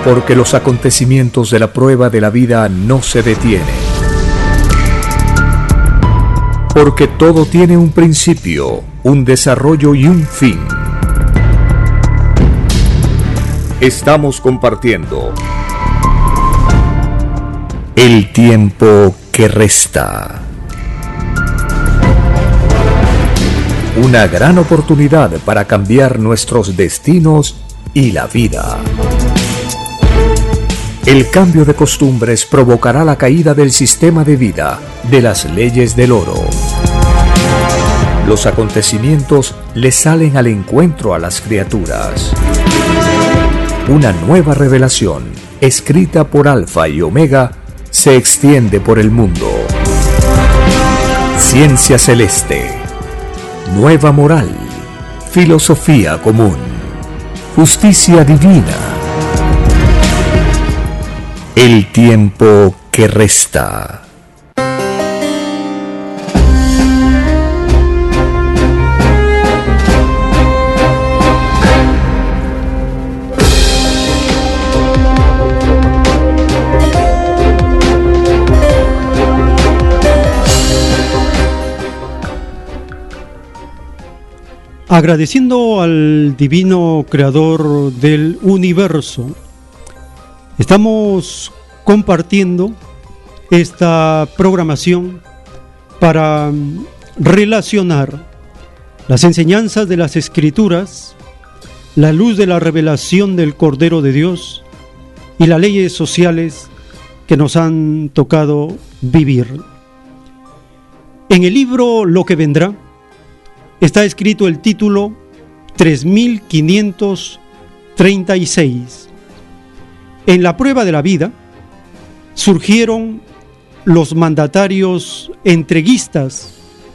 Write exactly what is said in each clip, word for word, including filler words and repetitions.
Porque los acontecimientos de la prueba de la vida no se detienen. Porque todo tiene un principio, un desarrollo y un fin. Estamos compartiendo el tiempo que resta. Una gran oportunidad para cambiar nuestros destinos y la vida. El cambio de costumbres provocará la caída del sistema de vida, de las leyes del oro. Los acontecimientos le salen al encuentro a las criaturas. Una nueva revelación, escrita por Alfa y Omega, se extiende por el mundo. Ciencia celeste, nueva moral, filosofía común, justicia divina. El tiempo que resta. Agradeciendo al divino creador del universo, estamos compartiendo esta programación para relacionar las enseñanzas de las Escrituras, la luz de la revelación del Cordero de Dios y las leyes sociales que nos han tocado vivir. En el libro Lo que vendrá está escrito el título tres mil quinientos treinta y seis. En la prueba de la vida surgieron los mandatarios entreguistas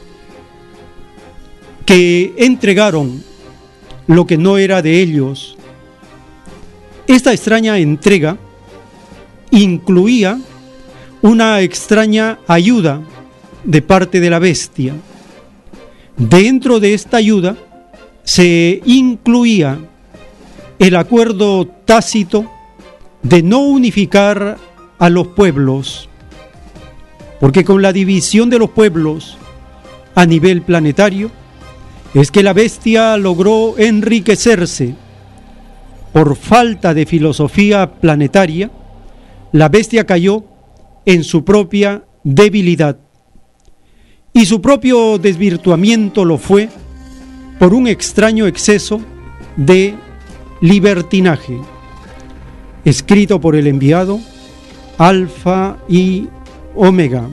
que entregaron lo que no era de ellos. Esta extraña entrega incluía una extraña ayuda de parte de la bestia. Dentro de esta ayuda se incluía el acuerdo tácito de no unificar a los pueblos, porque con la división de los pueblos a nivel planetario es que la bestia logró enriquecerse. Por falta de filosofía planetaria, la bestia cayó en su propia debilidad. Y su propio desvirtuamiento lo fue por un extraño exceso de libertinaje, escrito por el enviado Alfa y Omega.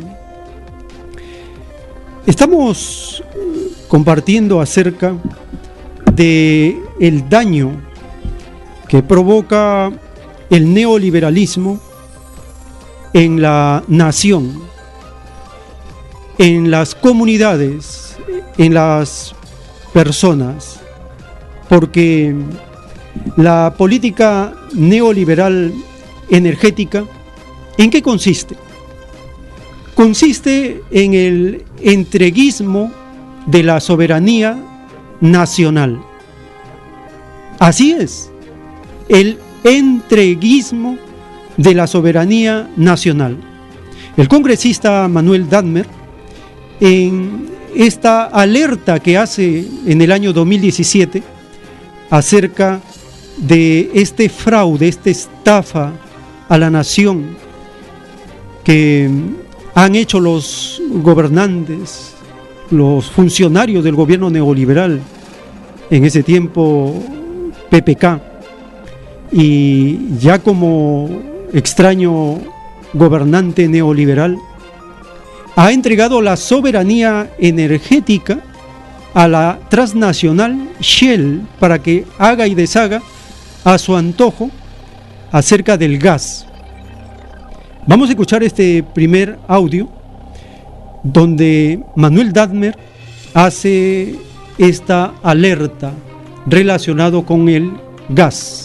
Estamos compartiendo acerca de el daño que provoca el neoliberalismo en la nación, en las comunidades, en las personas, porque la política neoliberal energética, ¿en qué consiste? Consiste en el entreguismo de la soberanía nacional. Así es, el entreguismo de la soberanía nacional. El congresista Manuel Dahmer, en esta alerta que hace en el año dos mil diecisiete acerca de este fraude, esta estafa a la nación que han hecho los gobernantes, los funcionarios del gobierno neoliberal, en ese tiempo P P K, y ya como extraño gobernante neoliberal, ha entregado la soberanía energética a la transnacional Shell para que haga y deshaga a su antojo acerca del gas. Vamos a escuchar este primer audio donde Manuel Dahmer hace esta alerta relacionado con el gas.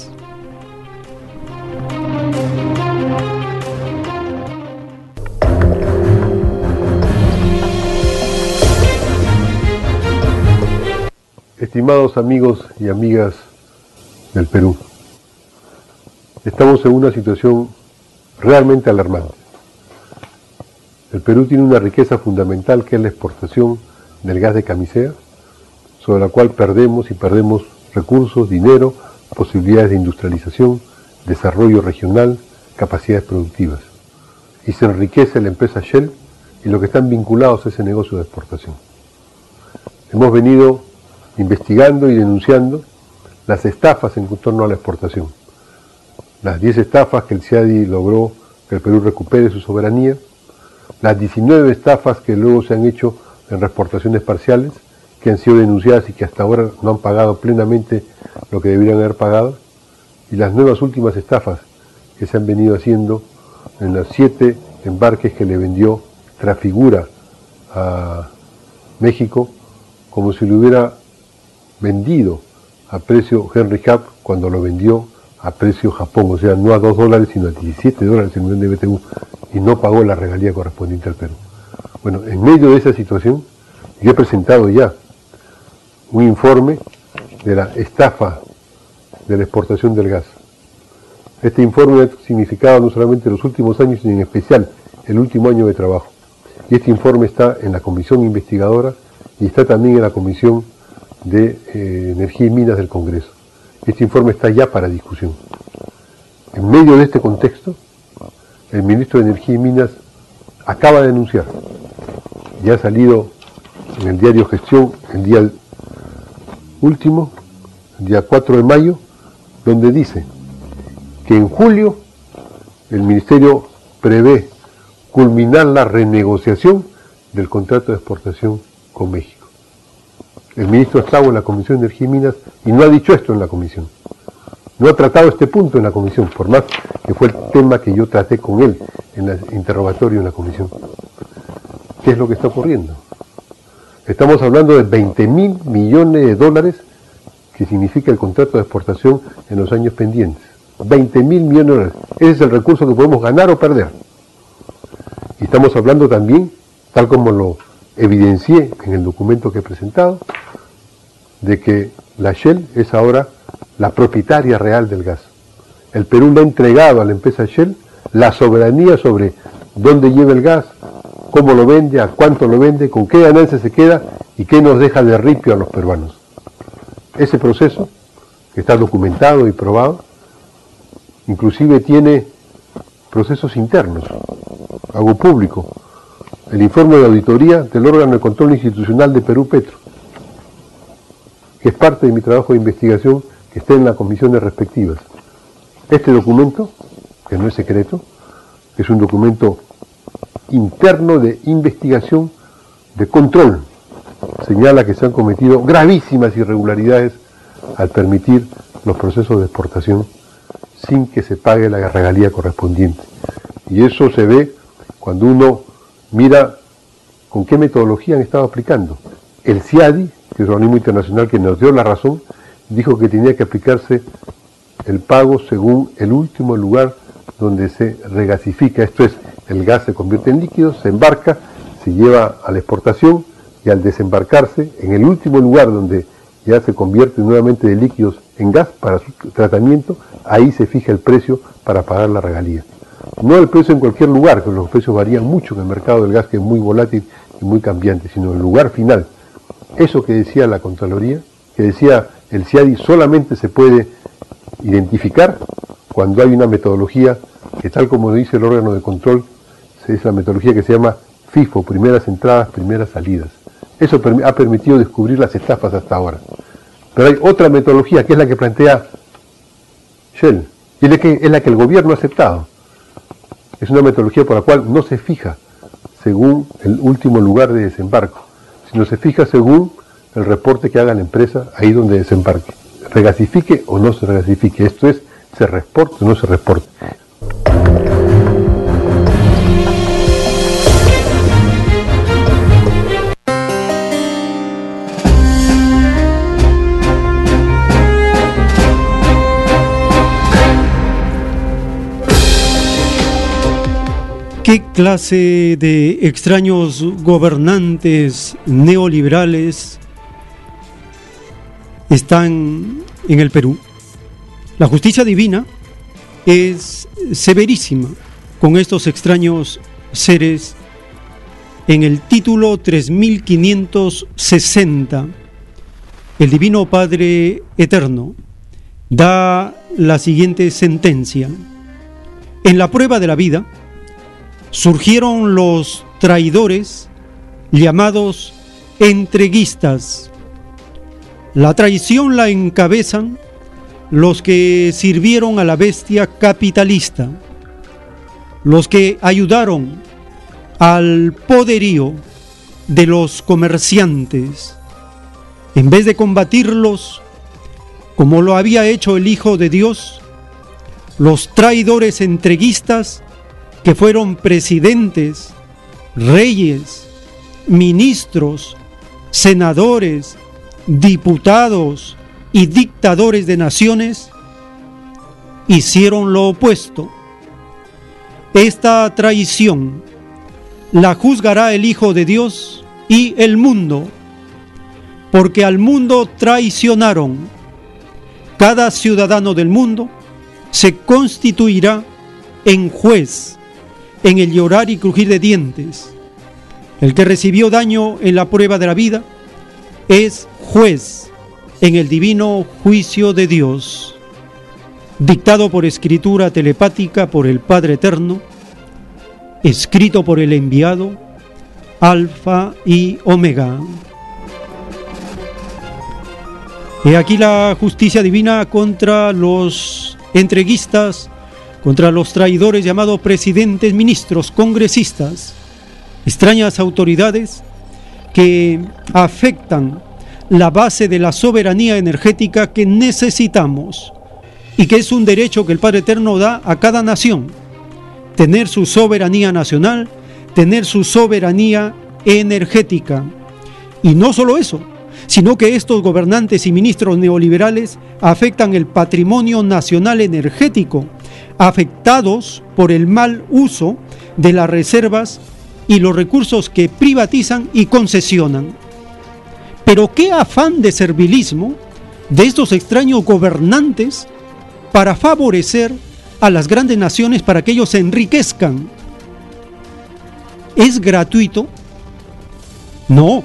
Estimados amigos y amigas del Perú, estamos en una situación realmente alarmante. El Perú tiene una riqueza fundamental que es la exportación del gas de camisea, sobre la cual perdemos y perdemos recursos, dinero, posibilidades de industrialización, desarrollo regional, capacidades productivas. Y se enriquece la empresa Shell y los que están vinculados a ese negocio de exportación. Hemos venido investigando y denunciando las estafas en torno a la exportación. Las diez estafas que el CIADI logró que el Perú recupere su soberanía, las diecinueve estafas que luego se han hecho en reexportaciones parciales, que han sido denunciadas y que hasta ahora no han pagado plenamente lo que deberían haber pagado, y las nuevas últimas estafas que se han venido haciendo en los siete embarques que le vendió Trafigura a México, como si lo hubiera vendido a precio Henry Hub cuando lo vendió a precio Japón, o sea, no a dos dólares, sino a diecisiete dólares el millón de B T U, y no pagó la regalía correspondiente al Perú. Bueno, en medio de esa situación, yo he presentado ya un informe de la estafa de la exportación del gas. Este informe ha significado no solamente los últimos años, sino en especial el último año de trabajo. Y este informe está en la comisión investigadora y está también en la comisión de eh, Energía y Minas del Congreso. Este informe está ya para discusión. En medio de este contexto, el ministro de Energía y Minas acaba de denunciar, ya ha salido en el diario Gestión el día último, el día cuatro de mayo, donde dice que en julio el ministerio prevé culminar la renegociación del contrato de exportación con México. El ministro ha estado en la Comisión de Energía y Minas y no ha dicho esto en la comisión. No ha tratado este punto en la comisión, por más que fue el tema que yo traté con él en el interrogatorio en la comisión. ¿Qué es lo que está ocurriendo? Estamos hablando de veinte mil millones de dólares que significa el contrato de exportación en los años pendientes. veinte mil millones de dólares. Ese es el recurso que podemos ganar o perder. Y estamos hablando también, tal como lo evidencié en el documento que he presentado, de que la Shell es ahora la propietaria real del gas. El Perú le ha entregado a la empresa Shell la soberanía sobre dónde lleva el gas, cómo lo vende, a cuánto lo vende, con qué ganancia se queda y qué nos deja de ripio a los peruanos. Ese proceso, que está documentado y probado, inclusive tiene procesos internos. Hago público el informe de auditoría del órgano de control institucional de Perú Petro, que es parte de mi trabajo de investigación que está en las comisiones respectivas. Este documento, que no es secreto, es un documento interno de investigación, de control, señala que se han cometido gravísimas irregularidades al permitir los procesos de exportación sin que se pague la regalía correspondiente. Y eso se ve cuando uno mira con qué metodología han estado aplicando. El CIADI, que es un organismo internacional que nos dio la razón, dijo que tenía que aplicarse el pago según el último lugar donde se regasifica. Esto es, el gas se convierte en líquido, se embarca, se lleva a la exportación y al desembarcarse, en el último lugar donde ya se convierte nuevamente de líquidos en gas para su tratamiento, ahí se fija el precio para pagar la regalía. No el precio en cualquier lugar, que los precios varían mucho en el mercado del gas, que es muy volátil y muy cambiante, sino el lugar final. Eso que decía la Contraloría, que decía el CIADI, solamente se puede identificar cuando hay una metodología que, tal como dice el órgano de control, es la metodología que se llama FIFO, primeras entradas, primeras salidas. Eso ha permitido descubrir las estafas hasta ahora. Pero hay otra metodología que es la que plantea Shell, y es la que el gobierno ha aceptado. Es una metodología por la cual no se fija según el último lugar de desembarco, sino se fija según el reporte que haga la empresa ahí donde desembarque. Regasifique o no se regasifique. Esto es, se reporte o no se reporte. ¿Qué clase de extraños gobernantes neoliberales están en el Perú? La justicia divina es severísima con estos extraños seres. En el título tres mil quinientos sesenta, el Divino Padre Eterno da la siguiente sentencia: en la prueba de la vida surgieron los traidores llamados entreguistas. La traición la encabezan los que sirvieron a la bestia capitalista, los que ayudaron al poderío de los comerciantes. En vez de combatirlos como lo había hecho el Hijo de Dios, los traidores entreguistas, que fueron presidentes, reyes, ministros, senadores, diputados y dictadores de naciones, hicieron lo opuesto. Esta traición la juzgará el Hijo de Dios y el mundo, porque al mundo traicionaron. Cada ciudadano del mundo se constituirá en juez en el llorar y crujir de dientes. El que recibió daño en la prueba de la vida es juez en el divino juicio de Dios, dictado por escritura telepática por el Padre Eterno, escrito por el enviado, Alfa y Omega. He aquí la justicia divina contra los entreguistas, contra los traidores llamados presidentes, ministros, congresistas, extrañas autoridades que afectan la base de la soberanía energética que necesitamos y que es un derecho que el Padre Eterno da a cada nación: tener su soberanía nacional, tener su soberanía energética. Y no solo eso, sino que estos gobernantes y ministros neoliberales afectan el patrimonio nacional energético, afectados por el mal uso de las reservas y los recursos que privatizan y concesionan. Pero qué afán de servilismo de estos extraños gobernantes para favorecer a las grandes naciones, para que ellos se enriquezcan. ¿Es gratuito? No.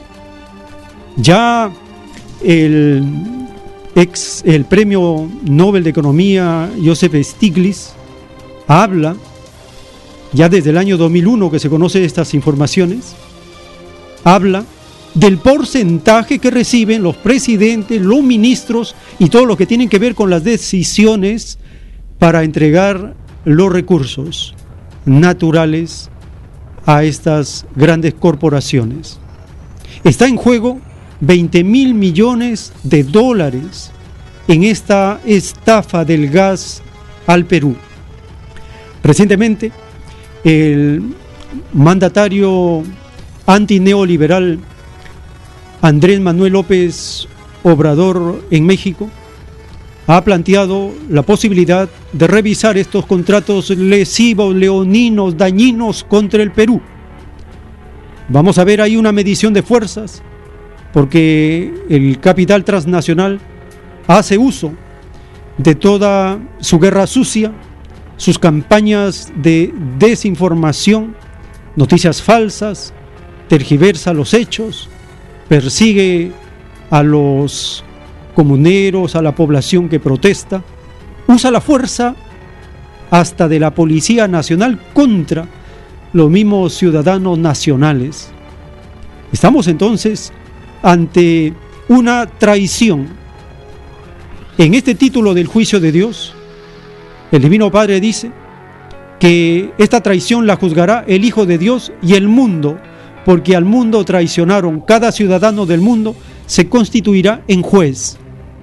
Ya el ex el premio Nobel de Economía Joseph Stiglitz habla, ya desde el año dos mil uno que se conocen estas informaciones, habla del porcentaje que reciben los presidentes, los ministros y todo lo que tienen que ver con las decisiones para entregar los recursos naturales a estas grandes corporaciones. Está en juego veinte mil millones de dólares en esta estafa del gas al Perú. Recientemente, el mandatario antineoliberal Andrés Manuel López Obrador en México ha planteado la posibilidad de revisar estos contratos lesivos, leoninos, dañinos contra el Perú. Vamos a ver ahí una medición de fuerzas, porque el capital transnacional hace uso de toda su guerra sucia, sus campañas de desinformación, noticias falsas, tergiversa los hechos, persigue a los comuneros, a la población que protesta, usa la fuerza hasta de la Policía Nacional contra los mismos ciudadanos nacionales. Estamos entonces ante una traición. En este título del juicio de Dios, el Divino Padre dice que esta traición la juzgará el Hijo de Dios y el mundo, porque al mundo traicionaron. Cada ciudadano del mundo se constituirá en juez.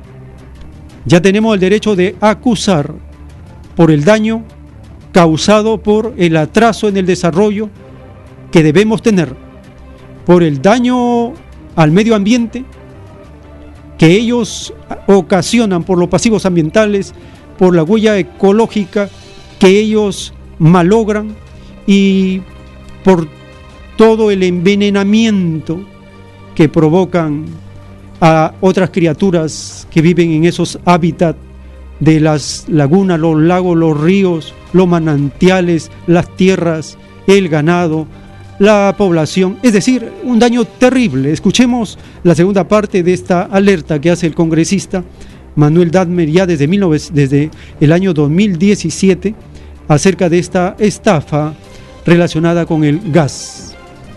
Ya tenemos el derecho de acusar por el daño causado por el atraso en el desarrollo que debemos tener, por el daño al medio ambiente que ellos ocasionan, por los pasivos ambientales, por la huella ecológica que ellos malogran y por todo el envenenamiento que provocan a otras criaturas que viven en esos hábitats de las lagunas, los lagos, los ríos, los manantiales, las tierras, el ganado, la población, es decir, un daño terrible. Escuchemos la segunda parte de esta alerta que hace el congresista Manuel Dadmer ya desde, mil novecientos, desde el año dos mil diecisiete acerca de esta estafa relacionada con el gas.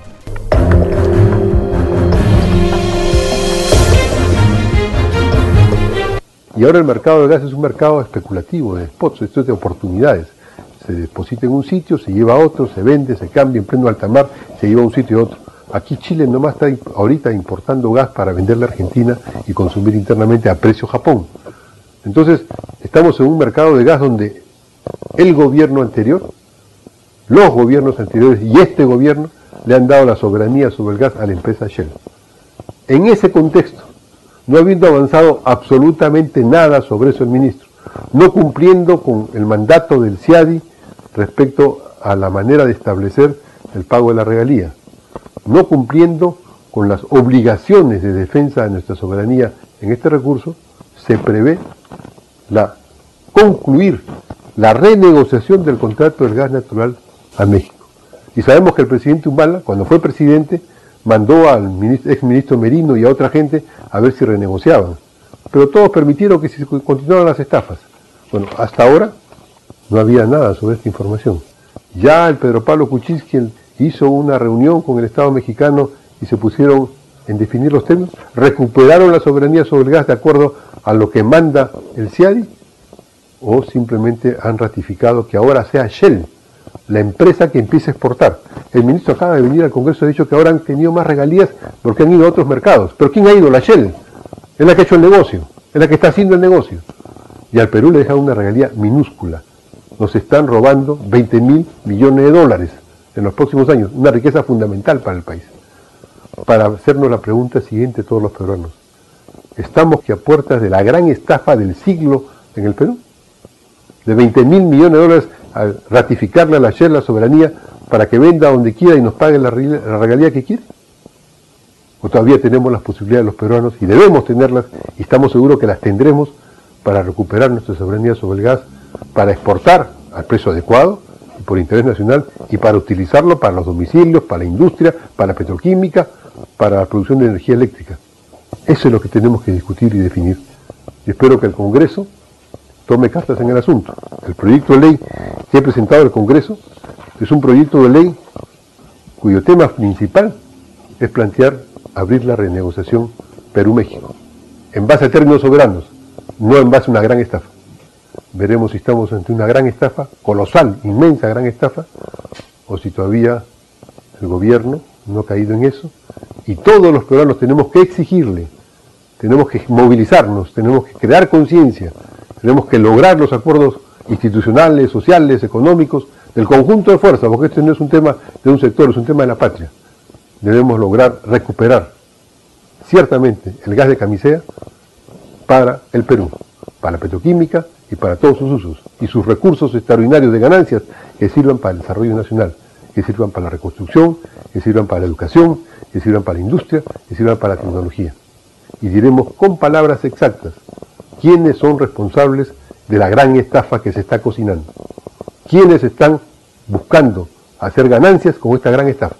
Y ahora el mercado del gas es un mercado especulativo, de spots, esto es de oportunidades. Se deposita en un sitio, se lleva a otro, se vende, se cambia en pleno alta mar, se lleva a un sitio a otro. Aquí Chile nomás está ahorita importando gas para venderle a Argentina y consumir internamente a precio Japón. Entonces, estamos en un mercado de gas donde el gobierno anterior, los gobiernos anteriores y este gobierno le han dado la soberanía sobre el gas a la empresa Shell. En ese contexto, no habiendo avanzado absolutamente nada sobre eso el ministro, no cumpliendo con el mandato del C I A D I respecto a la manera de establecer el pago de la regalía, no cumpliendo con las obligaciones de defensa de nuestra soberanía en este recurso, se prevé la concluir la renegociación del contrato del gas natural a México. Y sabemos que el presidente Humala, cuando fue presidente, mandó al ministro, exministro Merino y a otra gente a ver si renegociaban. Pero todos permitieron que se continuaran las estafas. Bueno, hasta ahora no había nada sobre esta información. Ya el Pedro Pablo Kuczynski hizo una reunión con el Estado mexicano y se pusieron en definir los términos, recuperaron la soberanía sobre el gas de acuerdo a lo que manda el C I A D I, o simplemente han ratificado que ahora sea Shell la empresa que empiece a exportar. El ministro acaba de venir al Congreso y ha dicho que ahora han tenido más regalías porque han ido a otros mercados. ¿Pero quién ha ido? La Shell. Es la que ha hecho el negocio, es la que está haciendo el negocio. Y al Perú le deja una regalía minúscula. Nos están robando veinte mil millones de dólares en los próximos años, una riqueza fundamental para el país. Para hacernos la pregunta siguiente todos los peruanos: ¿estamos que a puertas de la gran estafa del siglo en el Perú? De veinte mil millones de dólares a ratificarle a la Shell la soberanía para que venda donde quiera y nos pague la, la regalía que quiere. ¿O todavía tenemos las posibilidades los peruanos y debemos tenerlas y estamos seguros que las tendremos para recuperar nuestra soberanía sobre el gas, para exportar al precio adecuado y por interés nacional y para utilizarlo para los domicilios, para la industria, para la petroquímica, para la producción de energía eléctrica? Eso es lo que tenemos que discutir y definir. Y espero que el Congreso tome cartas en el asunto. El proyecto de ley que he presentado al Congreso es un proyecto de ley cuyo tema principal es plantear abrir la renegociación Perú-México, en base a términos soberanos, no en base a una gran estafa. Veremos si estamos ante una gran estafa, colosal, inmensa gran estafa, o si todavía el gobierno no ha caído en eso, y todos los peruanos tenemos que exigirle, tenemos que movilizarnos, tenemos que crear conciencia, tenemos que lograr los acuerdos institucionales, sociales, económicos, del conjunto de fuerzas, porque este no es un tema de un sector, es un tema de la patria. Debemos lograr recuperar ciertamente el gas de Camisea para el Perú, para la petroquímica y para todos sus usos, y sus recursos extraordinarios de ganancias que sirvan para el desarrollo nacional, que sirvan para la reconstrucción, que sirvan para la educación, que sirvan para la industria, que sirvan para la tecnología. Y diremos con palabras exactas quiénes son responsables de la gran estafa que se está cocinando, quiénes están buscando hacer ganancias con esta gran estafa.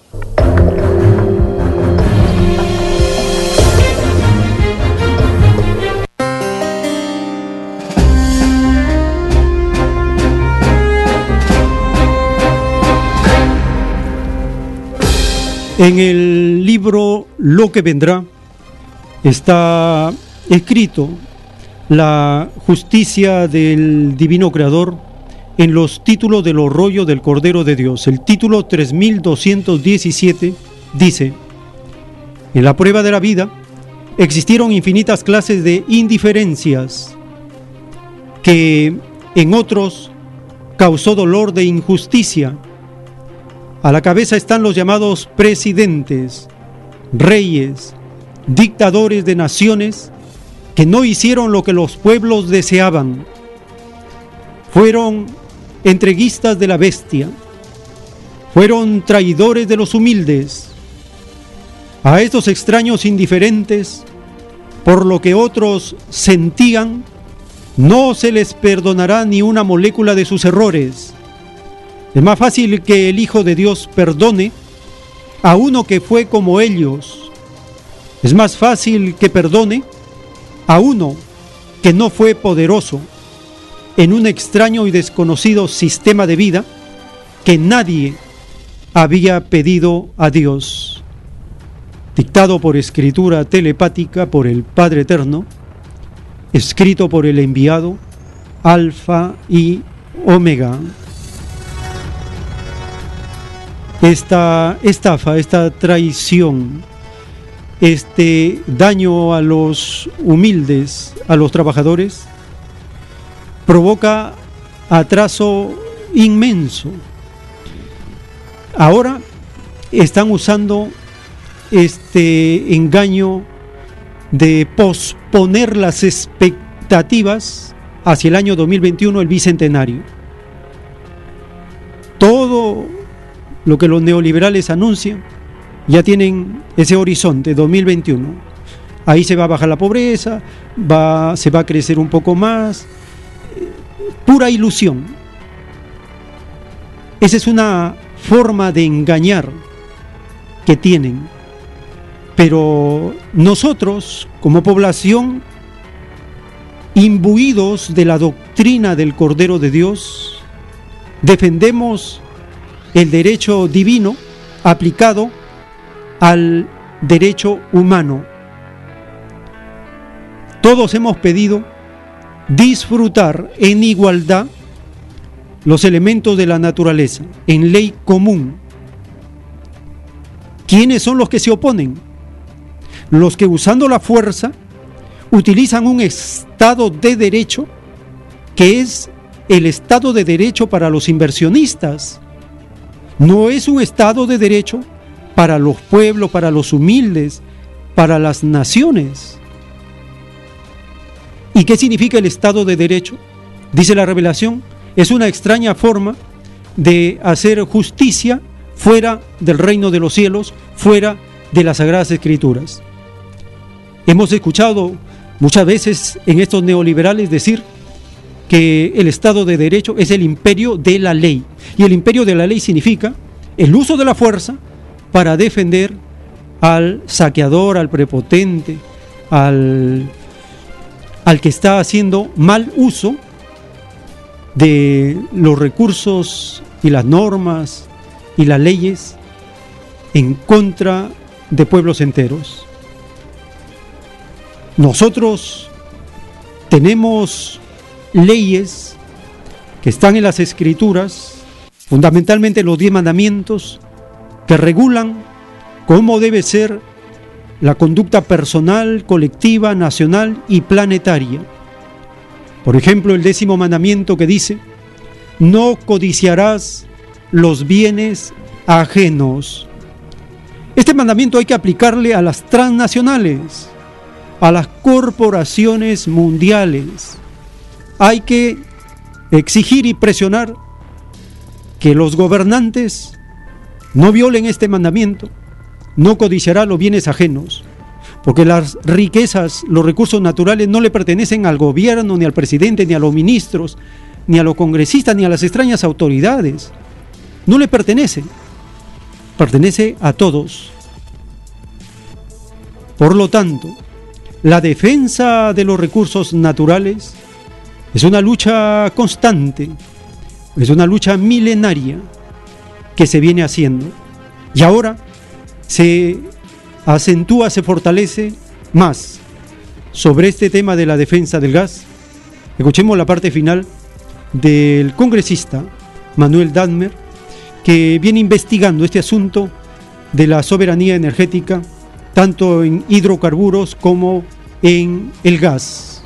En el libro Lo que vendrá está escrito la justicia del Divino Creador en los títulos de los rollos del Cordero de Dios. El título tres mil doscientos diecisiete dice: en la prueba de la vida existieron infinitas clases de indiferencias que en otros causó dolor de injusticia. A la cabeza están los llamados presidentes, reyes, dictadores de naciones que no hicieron lo que los pueblos deseaban. Fueron entreguistas de la bestia, fueron traidores de los humildes. A estos extraños indiferentes, por lo que otros sentían, no se les perdonará ni una molécula de sus errores. Es más fácil que el Hijo de Dios perdone a uno que fue como ellos. Es más fácil que perdone a uno que no fue poderoso en un extraño y desconocido sistema de vida que nadie había pedido a Dios. Dictado por escritura telepática por el Padre Eterno, escrito por el enviado, Alfa y Omega. Esta estafa, esta traición, este daño a los humildes, a los trabajadores, provoca atraso inmenso. Ahora están usando este engaño de posponer las expectativas hacia el año dos mil veintiuno, el bicentenario. Todo lo que los neoliberales anuncian ya tienen ese horizonte dos mil veintiuno. Ahí se va a bajar la pobreza, va, se va a crecer un poco más. Pura ilusión. Esa es una forma de engañar que tienen. Pero nosotros, como población, imbuidos de la doctrina del Cordero de Dios, defendemos el derecho divino aplicado al derecho humano. Todos hemos pedido disfrutar en igualdad los elementos de la naturaleza, en ley común. ¿Quiénes son los que se oponen? Los que, usando la fuerza, utilizan un Estado de Derecho que es el Estado de Derecho para los inversionistas. No es un Estado de Derecho para los pueblos, para los humildes, para las naciones. ¿Y qué significa el Estado de Derecho? Dice la revelación, es una extraña forma de hacer justicia fuera del reino de los cielos, fuera de las Sagradas Escrituras. Hemos escuchado muchas veces en estos neoliberales decir que el Estado de Derecho es el imperio de la ley. Y el imperio de la ley significa el uso de la fuerza para defender al saqueador, al prepotente, al, al que está haciendo mal uso de los recursos y las normas y las leyes en contra de pueblos enteros. Nosotros tenemos leyes que están en las Escrituras, fundamentalmente los diez mandamientos, que regulan cómo debe ser la conducta personal, colectiva, nacional y planetaria. Por ejemplo, el décimo mandamiento que dice: no codiciarás los bienes ajenos. Este mandamiento hay que aplicarle a las transnacionales, a las corporaciones mundiales. Hay que exigir y presionar que los gobernantes no violen este mandamiento. No codiciará los bienes ajenos, porque las riquezas, los recursos naturales no le pertenecen al gobierno, ni al presidente, ni a los ministros, ni a los congresistas, ni a las extrañas autoridades. No le pertenece, pertenece a todos. Por lo tanto, la defensa de los recursos naturales es una lucha constante, es una lucha milenaria que se viene haciendo. Y ahora se acentúa, se fortalece más sobre este tema de la defensa del gas. Escuchemos la parte final del congresista Manuel Dahmer, que viene investigando este asunto de la soberanía energética, tanto en hidrocarburos como en el gas.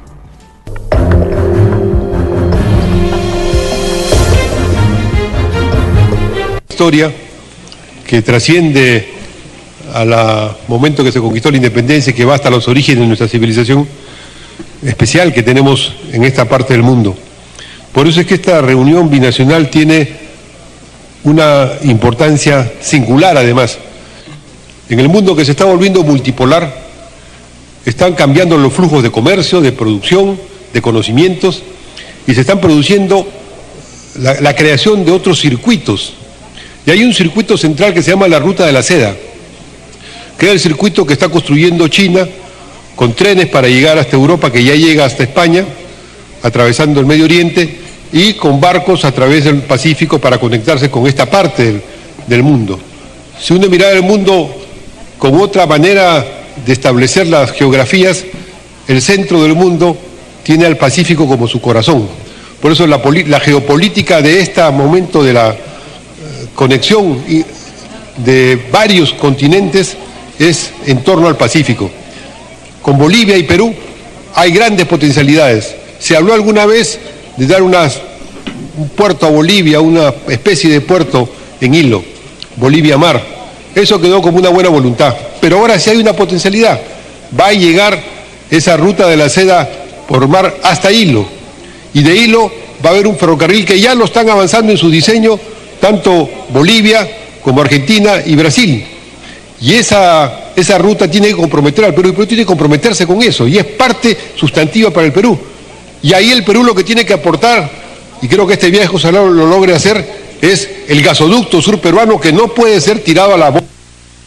Historia que trasciende al momento que se conquistó la independencia y que va hasta los orígenes de nuestra civilización especial que tenemos en esta parte del mundo. Por eso es que esta reunión binacional tiene una importancia singular además. En el mundo que se está volviendo multipolar, están cambiando los flujos de comercio, de producción, de conocimientos, y se están produciendo la, la creación de otros circuitos. Y hay un circuito central que se llama la Ruta de la Seda, que es el circuito que está construyendo China con trenes para llegar hasta Europa, que ya llega hasta España, atravesando el Medio Oriente, y con barcos a través del Pacífico para conectarse con esta parte del, del mundo. Si uno mirara el mundo con otra manera de establecer las geografías, el centro del mundo tiene al Pacífico como su corazón. Por eso la, la geopolítica de este momento de la eh, conexión de varios continentes es en torno al Pacífico. Con Bolivia y Perú hay grandes potencialidades. Se habló alguna vez de dar unas, un puerto a Bolivia, una especie de puerto en Hilo, Bolivia Mar. Eso quedó como una buena voluntad. Pero ahora sí hay una potencialidad. Va a llegar esa Ruta de la Seda por mar hasta Hilo. Y de Hilo va a haber un ferrocarril que ya lo están avanzando en su diseño, tanto Bolivia como Argentina y Brasil. Y esa, esa ruta tiene que comprometer al Perú, y el Perú tiene que comprometerse con eso, y es parte sustantiva para el Perú. Y ahí el Perú lo que tiene que aportar, y creo que este viaje ojalá lo logre hacer, es el gasoducto sur peruano, que no puede ser tirado a la bomba.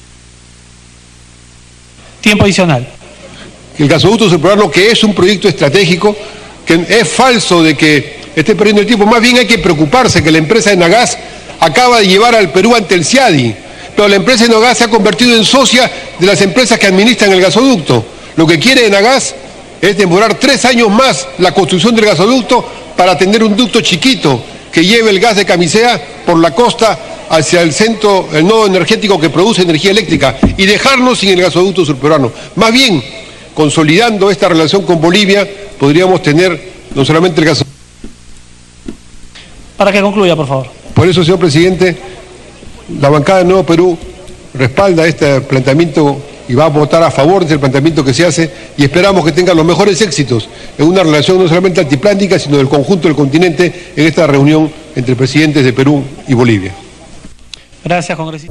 Tiempo adicional. El gasoducto sur peruano, que es un proyecto estratégico, que es falso de que esté perdiendo el tiempo, más bien hay que preocuparse que la empresa Enagás acaba de llevar al Perú ante el CIADI, pero la empresa Enagás se ha convertido en socia de las empresas que administran el gasoducto. Lo que quiere Enagás es demorar tres años más la construcción del gasoducto para tener un ducto chiquito que lleve el gas de Camisea por la costa hacia el centro, el nodo energético que produce energía eléctrica, y dejarnos sin el gasoducto surperuano. Más bien, consolidando esta relación con Bolivia, podríamos tener no solamente el gasoducto. Para que concluya, por favor. Por eso, señor presidente, la bancada de Nuevo Perú respalda este planteamiento y va a votar a favor del planteamiento que se hace, y esperamos que tenga los mejores éxitos en una relación no solamente altiplántica, sino del conjunto del continente en esta reunión entre presidentes de Perú y Bolivia. Gracias, congresista.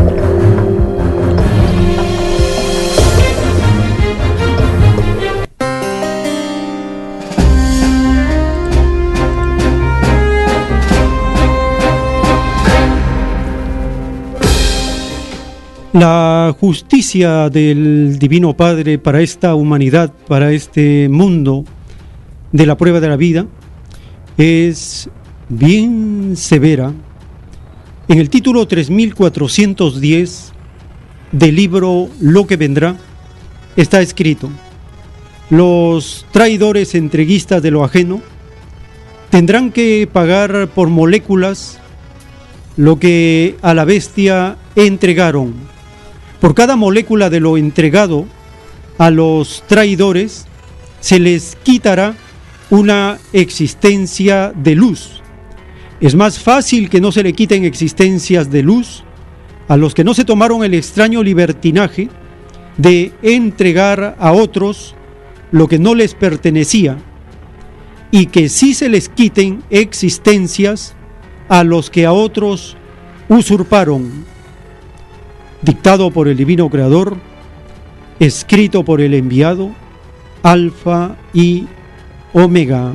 La justicia del Divino Padre para esta humanidad, para este mundo de la prueba de la vida, es bien severa. En el título tres mil cuatrocientos diez del libro Lo que vendrá está escrito: los traidores entreguistas de lo ajeno tendrán que pagar por moléculas lo que a la bestia entregaron. Por cada molécula de lo entregado a los traidores se les quitará una existencia de luz. Es más fácil que no se le quiten existencias de luz a los que no se tomaron el extraño libertinaje de entregar a otros lo que no les pertenecía, y que sí se les quiten existencias a los que a otros usurparon. Dictado por el Divino Creador, escrito por el enviado, Alfa y Omega.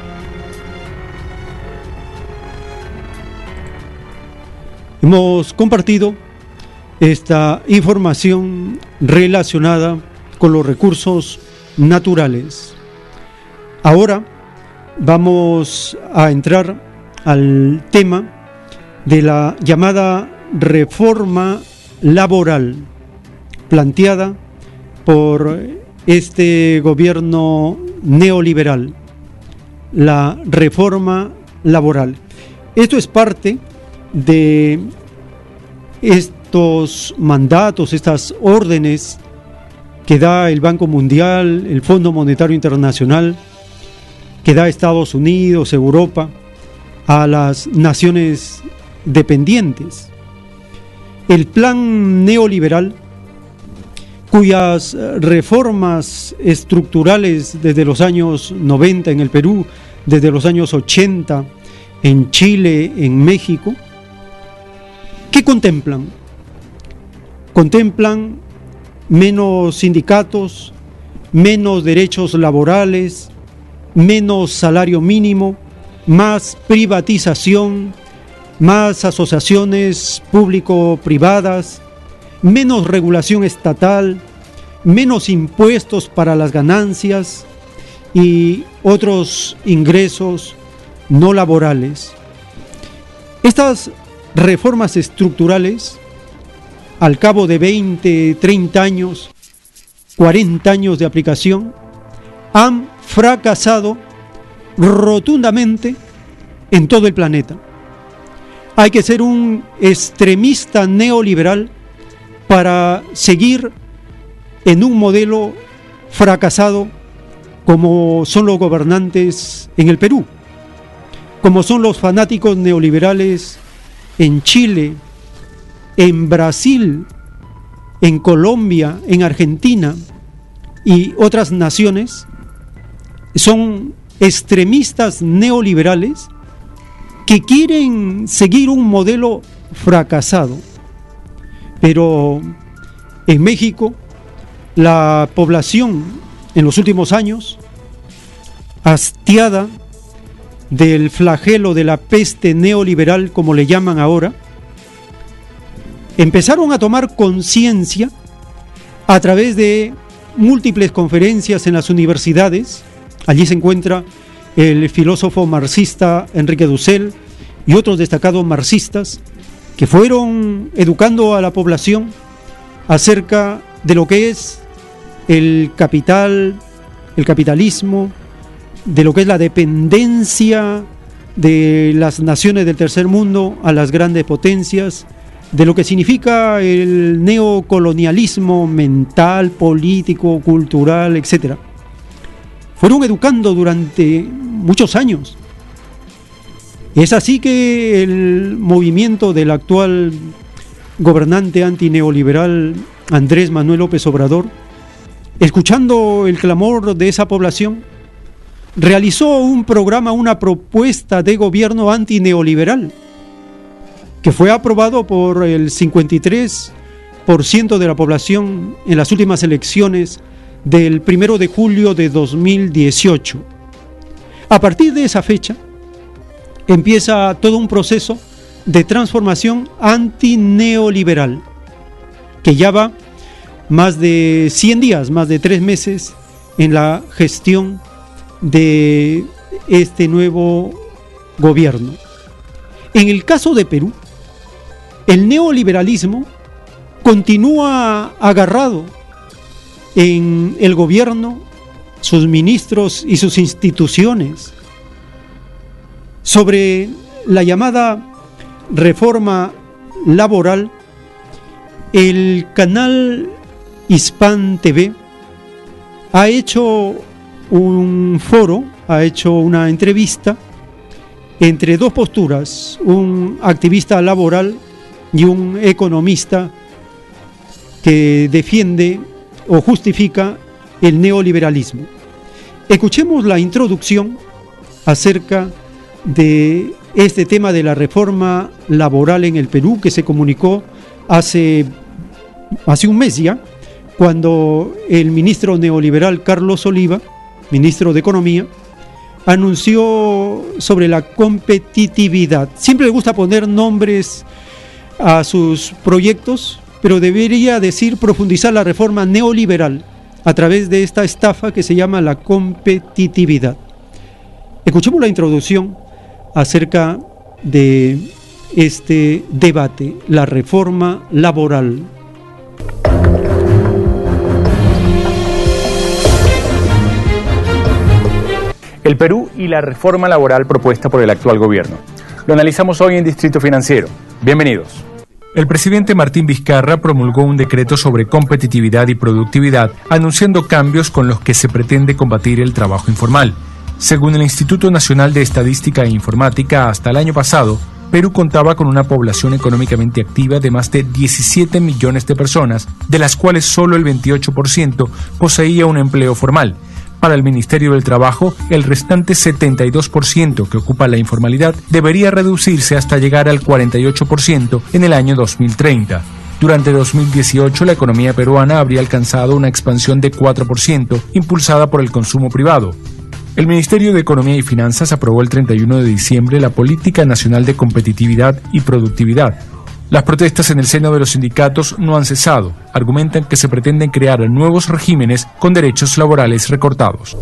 Hemos compartido esta información relacionada con los recursos naturales. Ahora vamos a entrar al tema de la llamada reforma laboral planteada por este gobierno neoliberal, la reforma laboral. Esto es parte de estos mandatos, estas órdenes que da el Banco Mundial, el Fondo Monetario Internacional, que da Estados Unidos, Europa, a las naciones dependientes. El plan neoliberal, cuyas reformas estructurales desde los años noventa en el Perú, desde los años ochenta en Chile, en México, ¿qué contemplan? Contemplan menos sindicatos, menos derechos laborales, menos salario mínimo, más privatización, más asociaciones público-privadas, menos regulación estatal, menos impuestos para las ganancias y otros ingresos no laborales. Estas reformas estructurales, al cabo de veinte, treinta años, cuarenta años de aplicación, han fracasado rotundamente en todo el planeta. Hay que ser un extremista neoliberal para seguir en un modelo fracasado como son los gobernantes en el Perú, como son los fanáticos neoliberales en Chile, en Brasil, en Colombia, en Argentina y otras naciones. Son extremistas neoliberales que quieren seguir un modelo fracasado. Pero en México, la población en los últimos años, hastiada del flagelo de la peste neoliberal, como le llaman ahora, empezaron a tomar conciencia a través de múltiples conferencias en las universidades. Allí se encuentra el filósofo marxista Enrique Dussel y otros destacados marxistas que fueron educando a la población acerca de lo que es el capital, el capitalismo, de lo que es la dependencia de las naciones del tercer mundo a las grandes potencias, de lo que significa el neocolonialismo mental, político, cultural, etcétera. Fueron educando durante muchos años. Es así que el movimiento del actual gobernante antineoliberal Andrés Manuel López Obrador, escuchando el clamor de esa población, realizó un programa, una propuesta de gobierno antineoliberal, que fue aprobado por el cincuenta y tres por ciento de la población en las últimas elecciones del primero de julio de dos mil dieciocho. A partir de esa fecha, empieza todo un proceso de transformación antineoliberal, que ya va más de cien días, más de tres meses en la gestión de este nuevo gobierno. En el caso de Perú, el neoliberalismo continúa agarrado en el gobierno, sus ministros y sus instituciones. Sobre la llamada reforma laboral, el canal Hispan T V ha hecho un foro, ha hecho una entrevista entre dos posturas, un activista laboral y un economista que defiende o justifica el neoliberalismo. Escuchemos la introducción acerca de este tema de la reforma laboral en el Perú, que se comunicó hace, hace un mes ya, cuando el ministro neoliberal Carlos Oliva, ministro de Economía, anunció sobre la competitividad. Siempre le gusta poner nombres a sus proyectos, pero debería decir profundizar la reforma neoliberal a través de esta estafa que se llama la competitividad. Escuchemos la introducción acerca de este debate, la reforma laboral. El Perú y la reforma laboral propuesta por el actual gobierno. Lo analizamos hoy en Distrito Financiero. Bienvenidos. El presidente Martín Vizcarra promulgó un decreto sobre competitividad y productividad, anunciando cambios con los que se pretende combatir el trabajo informal. Según el Instituto Nacional de Estadística e Informática, hasta el año pasado, Perú contaba con una población económicamente activa de más de diecisiete millones de personas, de las cuales solo el veintiocho por ciento poseía un empleo formal. Para el Ministerio del Trabajo, el restante setenta y dos por ciento que ocupa la informalidad debería reducirse hasta llegar al cuarenta y ocho por ciento en el año dos mil treinta. Durante dos mil dieciocho, la economía peruana habría alcanzado una expansión de cuatro por ciento, impulsada por el consumo privado. El Ministerio de Economía y Finanzas aprobó el treinta y uno de diciembre la Política Nacional de Competitividad y Productividad. Las protestas en el seno de los sindicatos no han cesado. Argumentan que se pretenden crear nuevos regímenes con derechos laborales recortados.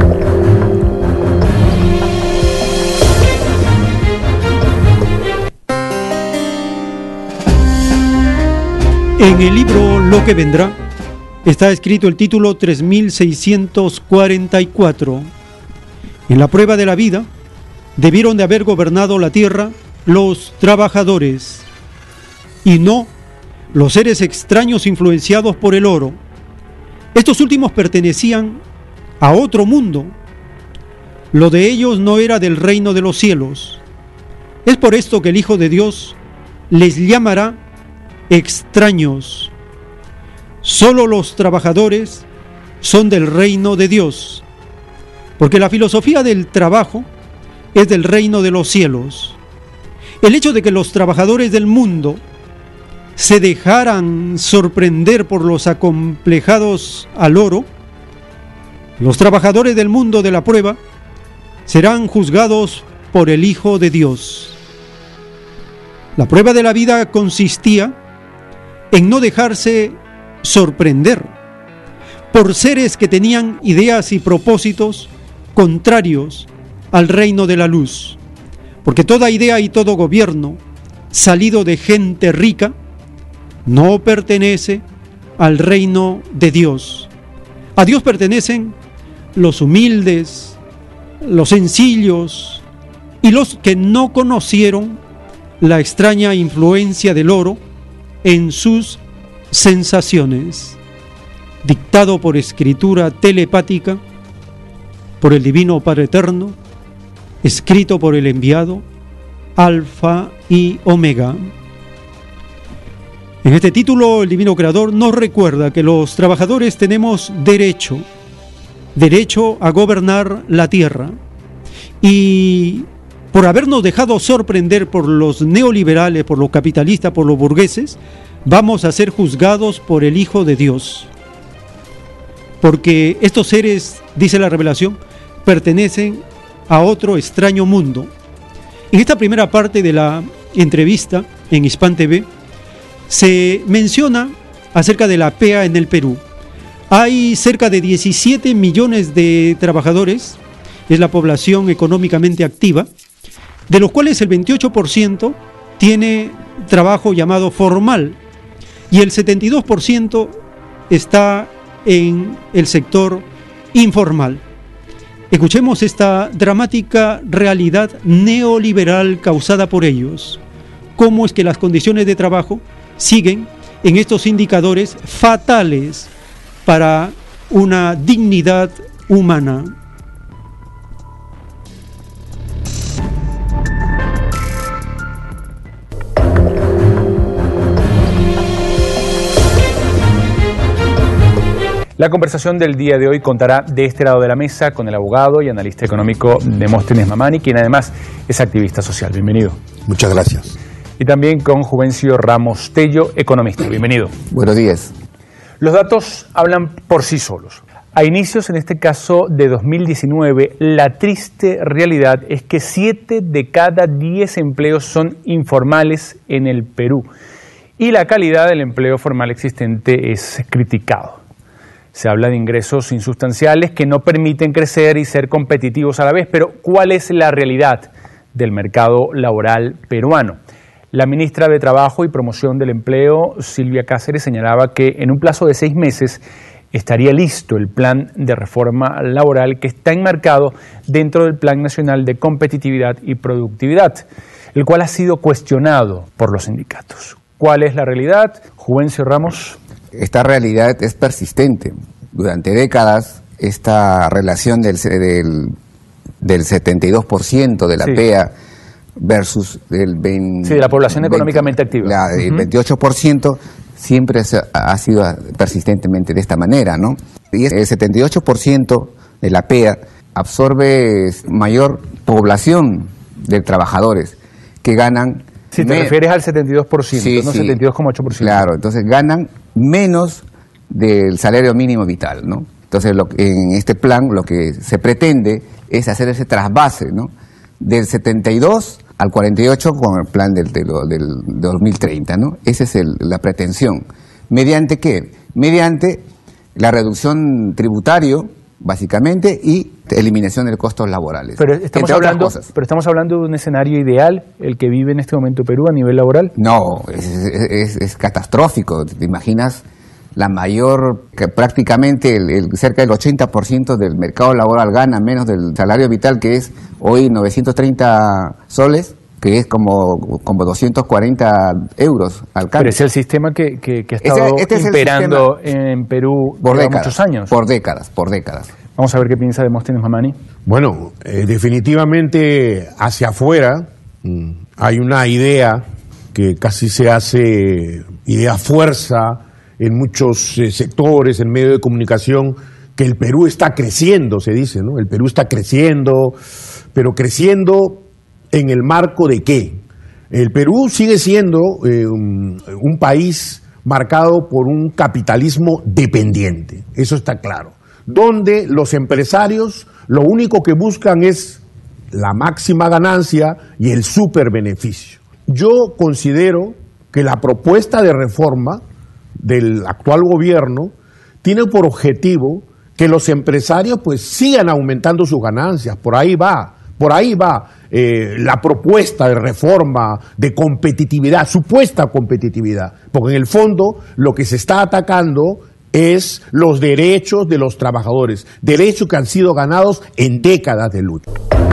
En el libro Lo que vendrá está escrito el título tres mil seiscientos cuarenta y cuatro. En la prueba de la vida debieron de haber gobernado la tierra los trabajadores y no los seres extraños influenciados por el oro. Estos últimos pertenecían a otro mundo. Lo de ellos no era del reino de los cielos. Es por esto que el Hijo de Dios les llamará extraños. Solo los trabajadores son del reino de Dios, porque la filosofía del trabajo es del reino de los cielos. El hecho de que los trabajadores del mundo se dejaran sorprender por los acomplejados al oro, los trabajadores del mundo de la prueba serán juzgados por el Hijo de Dios. La prueba de la vida consistía en no dejarse sorprender por seres que tenían ideas y propósitos contrarios al reino de la luz, porque toda idea y todo gobierno salido de gente rica no pertenece al reino de Dios. A Dios pertenecen los humildes, los sencillos y los que no conocieron la extraña influencia del oro en sus sensaciones. Dictado por escritura telepática, por el Divino Padre Eterno, escrito por el enviado, Alfa y Omega. En este título, el Divino Creador nos recuerda que los trabajadores tenemos derecho, derecho a gobernar la tierra, y por habernos dejado sorprender por los neoliberales, por los capitalistas, por los burgueses, vamos a ser juzgados por el Hijo de Dios. Porque estos seres, dice la revelación, pertenecen a otro extraño mundo. En esta primera parte de la entrevista en Hispan T V se menciona acerca de la P E A en el Perú. Hay cerca de diecisiete millones de trabajadores, es la población económicamente activa, de los cuales el veintiocho por ciento tiene trabajo llamado formal y el setenta y dos por ciento está en el sector informal. Escuchemos esta dramática realidad neoliberal causada por ellos. Cómo es que las condiciones de trabajo siguen en estos indicadores fatales para una dignidad humana. La conversación del día de hoy contará de este lado de la mesa con el abogado y analista económico Demóstenes Mamani, quien además es activista social. Bienvenido. Muchas gracias. Y también con Juvencio Ramos Tello, economista. Bienvenido. Buenos días. Los datos hablan por sí solos. A inicios, en este caso de dos mil diecinueve, la triste realidad es que siete de cada diez empleos son informales en el Perú y la calidad del empleo formal existente es criticado. Se habla de ingresos insustanciales que no permiten crecer y ser competitivos a la vez, pero ¿cuál es la realidad del mercado laboral peruano? La ministra de Trabajo y Promoción del Empleo, Silvia Cáceres, señalaba que en un plazo de seis meses estaría listo el plan de reforma laboral que está enmarcado dentro del Plan Nacional de Competitividad y Productividad, el cual ha sido cuestionado por los sindicatos. ¿Cuál es la realidad? Juvencio Ramos. Esta realidad es persistente. Durante décadas, esta relación del, del, del setenta y dos por ciento de la sí. P E A versus el veinte, sí, de la población veinte, económicamente activa. La, el uh-huh. veintiocho por ciento siempre ha sido persistentemente de esta manera, ¿no? Y el setenta y ocho por ciento de la P E A absorbe mayor población de trabajadores que ganan... Si te me... refieres al setenta y dos por ciento, sí, no sí. setenta y dos coma ocho por ciento. Claro, entonces ganan menos del salario mínimo vital, ¿no? Entonces, lo, en este plan lo que se pretende es hacer ese trasvase, ¿no?, del setenta y dos al cuarenta y ocho con el plan del, del, del dos mil treinta, ¿no? Esa es el, la pretensión. ¿Mediante qué? Mediante la reducción tributario, básicamente, y eliminación de costos laborales. Pero estamos, hablando, pero estamos hablando de un escenario ideal, el que vive en este momento Perú a nivel laboral. No, es, es, es catastrófico. ¿Te imaginas? La mayor, que prácticamente el, el, cerca del ochenta por ciento del mercado laboral gana menos del salario vital, que es hoy novecientos treinta soles, que es como, como doscientos cuarenta euros al cambio. Pero es el sistema que, que, que ha estado este, este imperando en Perú por décadas, muchos años. Por décadas, por décadas. Vamos a ver qué piensa Demóstenes Mamani. Bueno, eh, definitivamente hacia afuera mmm, hay una idea que casi se hace idea fuerza en muchos eh, sectores, en medios de comunicación, que el Perú está creciendo, se dice, ¿no? El Perú está creciendo, pero creciendo ¿en el marco de qué? El Perú sigue siendo eh, un, un país marcado por un capitalismo dependiente, eso está claro, donde los empresarios lo único que buscan es la máxima ganancia y el superbeneficio. Yo considero que la propuesta de reforma del actual gobierno tiene por objetivo que los empresarios pues sigan aumentando sus ganancias, por ahí va, por ahí va eh, la propuesta de reforma, de competitividad, supuesta competitividad, porque en el fondo lo que se está atacando es los derechos de los trabajadores, derechos que han sido ganados en décadas de lucha.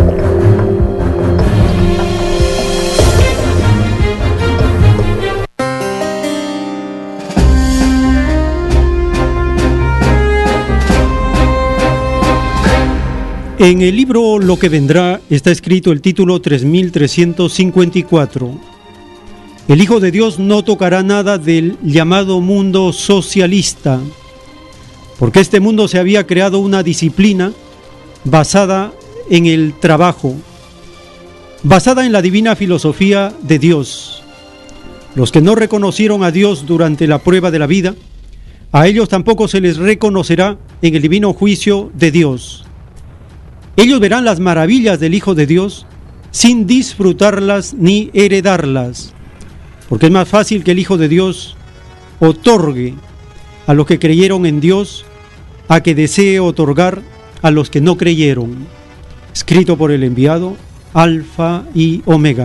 En el libro Lo que vendrá está escrito el título tres mil trescientos cincuenta y cuatro. El Hijo de Dios no tocará nada del llamado mundo socialista, porque este mundo se había creado una disciplina basada en el trabajo, basada en la divina filosofía de Dios. Los que no reconocieron a Dios durante la prueba de la vida, a ellos tampoco se les reconocerá en el divino juicio de Dios. Ellos verán las maravillas del Hijo de Dios sin disfrutarlas ni heredarlas, porque es más fácil que el Hijo de Dios otorgue a los que creyeron en Dios a que desee otorgar a los que no creyeron. Escrito por el enviado Alfa y Omega.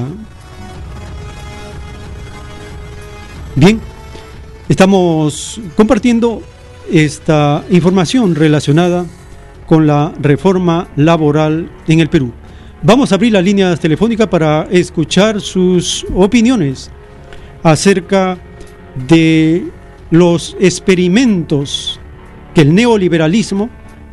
Bien, estamos compartiendo esta información relacionada con la reforma laboral en el Perú. Vamos a abrir las líneas telefónicas para escuchar sus opiniones acerca de los experimentos que el neoliberalismo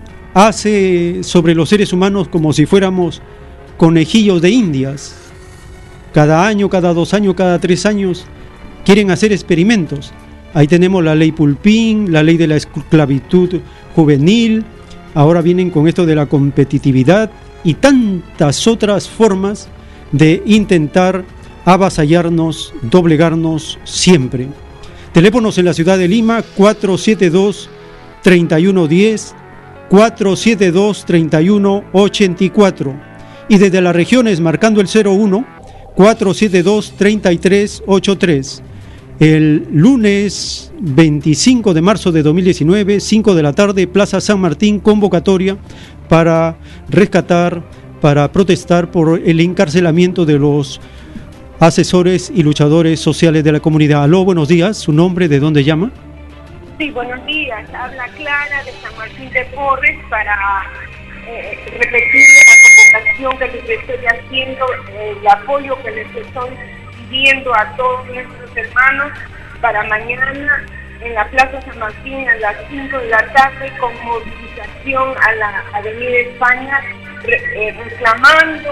hace sobre los seres humanos como si fuéramos conejillos de indias. Cada año, cada dos años, cada tres años quieren hacer experimentos. Ahí tenemos la ley Pulpín, la ley de la esclavitud juvenil. Ahora vienen con esto de la competitividad y tantas otras formas de intentar avasallarnos, doblegarnos siempre. Teléfonos en la ciudad de Lima, cuatro siete dos, tres uno uno cero, cuatro siete dos, tres uno ocho cuatro. Y desde las regiones marcando el cero uno, cuatro siete dos, tres tres ocho tres. El lunes veinticinco de marzo de dos mil diecinueve, cinco de la tarde, Plaza San Martín, convocatoria para rescatar, para protestar por el encarcelamiento de los asesores y luchadores sociales de la comunidad. Aló, buenos días, ¿su nombre, de dónde llama? Sí, buenos días, habla Clara de San Martín de Porres para eh, repetir la convocación que les estoy haciendo, eh, el apoyo que les estoy pidiendo a todos nuestros hermanos para mañana en la Plaza San Martín a las cinco de la tarde con movilización a la Avenida España re, eh, reclamando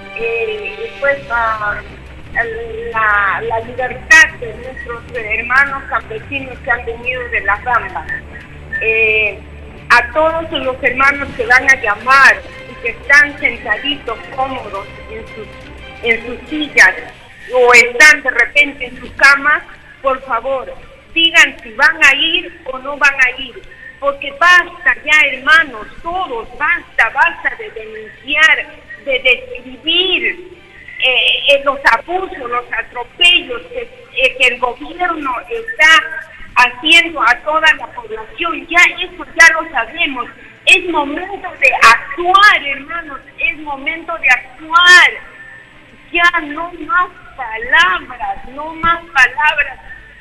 eh, pues, a, a la, la libertad de nuestros hermanos campesinos que han venido de las Rambas. Eh, a todos los hermanos que van a llamar y que están sentaditos cómodos en sus, en sus sillas o están de repente en sus camas, por favor, digan si van a ir o no van a ir, porque basta ya, hermanos, todos, basta, basta de denunciar, de describir eh, eh, los abusos, los atropellos que, eh, que el gobierno está haciendo a toda la población. Ya eso ya lo sabemos. Es momento de actuar, hermanos, es momento de actuar. Ya no más palabras, no más palabras.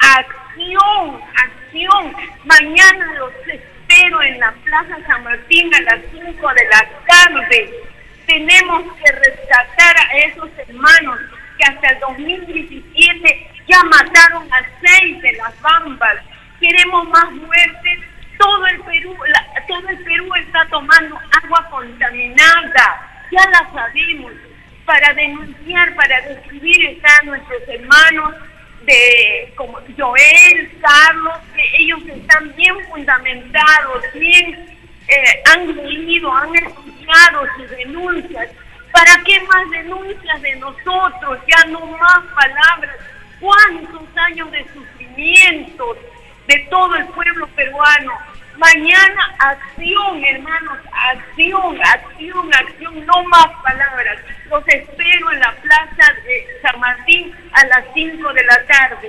Acción, acción. Mañana los espero en la Plaza San Martín a las cinco de la tarde. Tenemos que rescatar a esos hermanos que hasta el dos mil diecisiete ya mataron a seis de las bambas. Queremos más muertes. Todo el Perú, la, todo el Perú está tomando agua contaminada. Ya la sabemos. Para denunciar, para describir están nuestros hermanos de como Joel, Carlos, que ellos están bien fundamentados, bien eh, han leído, han escuchado sus denuncias. ¿Para qué más denuncias de nosotros? Ya no más palabras. ¿Cuántos años de sufrimiento de todo el pueblo peruano? Mañana acción, hermanos, acción, acción, acción, no más palabras. Los espero en la Plaza de San Martín a las cinco de la tarde.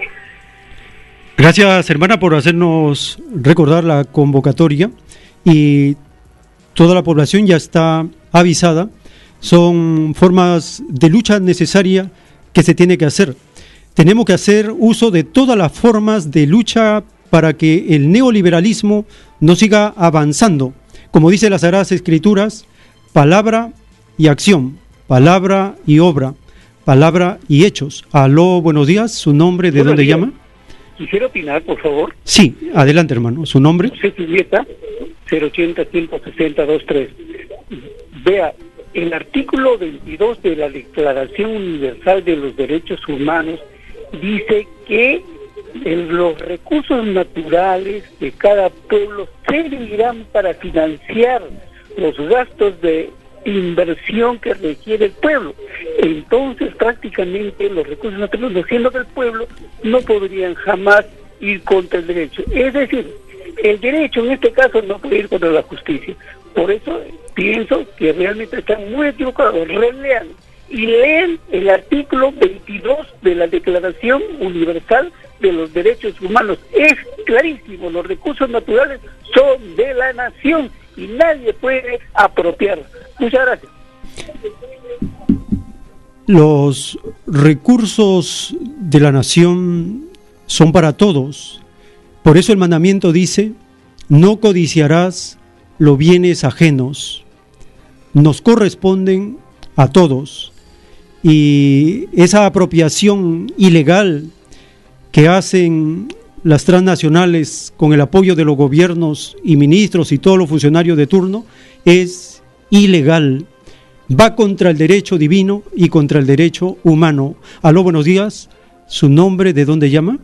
Gracias, hermana, por hacernos recordar la convocatoria, y toda la población ya está avisada. Son formas de lucha necesaria que se tiene que hacer. Tenemos que hacer uso de todas las formas de lucha para que el neoliberalismo no siga avanzando. Como dice las Sagradas Escrituras, palabra y acción, palabra y obra, palabra y hechos. Aló, buenos días, ¿su nombre, de dónde llama? Quisiera opinar, por favor. Sí, adelante, hermano, ¿su nombre? José Julieta, cero ochenta, ciento sesenta, veintitrés. Vea, el artículo veintidós de la Declaración Universal de los Derechos Humanos dice que el, los recursos naturales de cada pueblo servirán para financiar los gastos de inversión que requiere el pueblo. Entonces, prácticamente los recursos naturales, siendo del pueblo, no podrían jamás ir contra el derecho. Es decir, el derecho en este caso no puede ir contra la justicia. Por eso pienso que realmente están muy equivocados. Relean y leen el artículo veintidós de la Declaración Universal de los Derechos Humanos. Es clarísimo, los recursos naturales son de la nación y nadie puede apropiarlos. Muchas gracias. Los recursos de la nación son para todos. Por eso el mandamiento dice: no codiciarás los bienes ajenos. Nos corresponden a todos. Y esa apropiación ilegal que hacen las transnacionales con el apoyo de los gobiernos y ministros y todos los funcionarios de turno es ilegal. Va contra el derecho divino y contra el derecho humano. Aló, buenos días. ¿Su nombre, de dónde llama?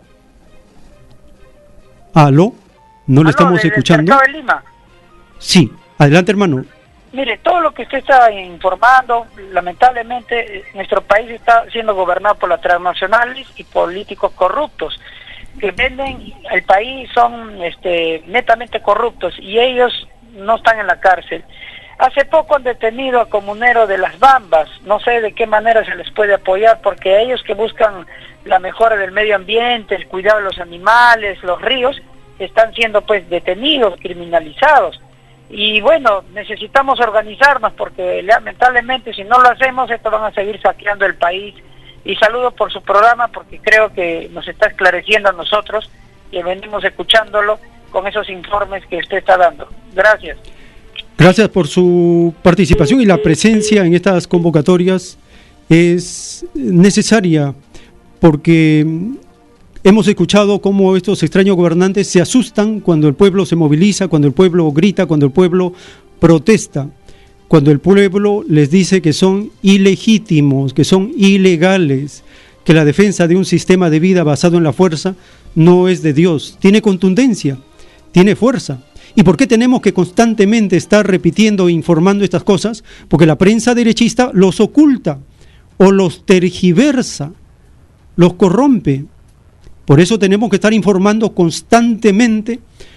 Aló, no le estamos escuchando. De Lima. Sí, adelante, hermano. Mire, todo lo que usted está informando, lamentablemente nuestro país está siendo gobernado por las transnacionales y políticos corruptos que venden el país, son este, netamente corruptos y ellos no están en la cárcel. Hace poco han detenido a comuneros de Las Bambas, no sé de qué manera se les puede apoyar, porque ellos que buscan la mejora del medio ambiente, el cuidado de los animales, los ríos, están siendo pues detenidos, criminalizados. Y bueno, necesitamos organizarnos porque lamentablemente si no lo hacemos, esto van a seguir saqueando el país. Y saludo por su programa porque creo que nos está esclareciendo a nosotros y venimos escuchándolo con esos informes que usted está dando. Gracias. Gracias por su participación, y la presencia en estas convocatorias es necesaria porque hemos escuchado cómo estos extraños gobernantes se asustan cuando el pueblo se moviliza, cuando el pueblo grita, cuando el pueblo protesta, cuando el pueblo les dice que son ilegítimos, que son ilegales, que la defensa de un sistema de vida basado en la fuerza no es de Dios. Tiene contundencia, tiene fuerza. ¿Y por qué tenemos que constantemente estar repitiendo e informando estas cosas? Porque la prensa derechista los oculta o los tergiversa, los corrompe. Por eso tenemos que estar informando constantemente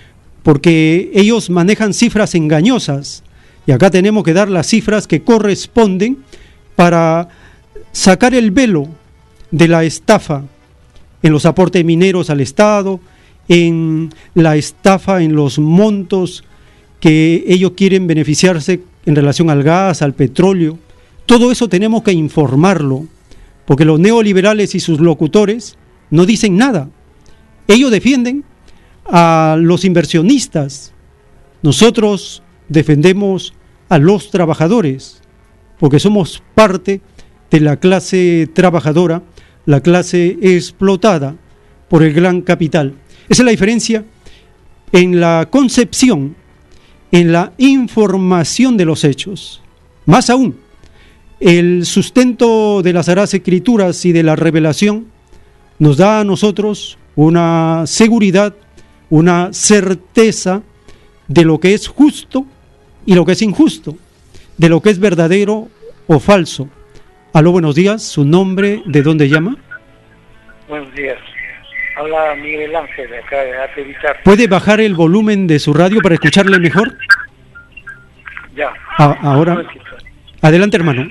porque ellos manejan cifras engañosas, y acá tenemos que dar las cifras que corresponden para sacar el velo de la estafa en los aportes mineros al Estado, en la estafa en los montos que ellos quieren beneficiarse en relación al gas, al petróleo. Todo eso tenemos que informarlo, porque los neoliberales y sus locutores no dicen nada. Ellos defienden a los inversionistas. Nosotros defendemos a los trabajadores, porque somos parte de la clase trabajadora, la clase explotada por el gran capital. Esa es la diferencia en la concepción, en la información de los hechos. Más aún, el sustento de las Sagradas Escrituras y de la revelación nos da a nosotros una seguridad, una certeza de lo que es justo y lo que es injusto, de lo que es verdadero o falso. Aló, buenos días, su nombre, ¿de dónde llama? Buenos días, habla Miguel Ángel de acá de Arte Vitar. ¿Puede bajar el volumen de su radio para escucharle mejor? Ya. A, ahora, adelante, hermano.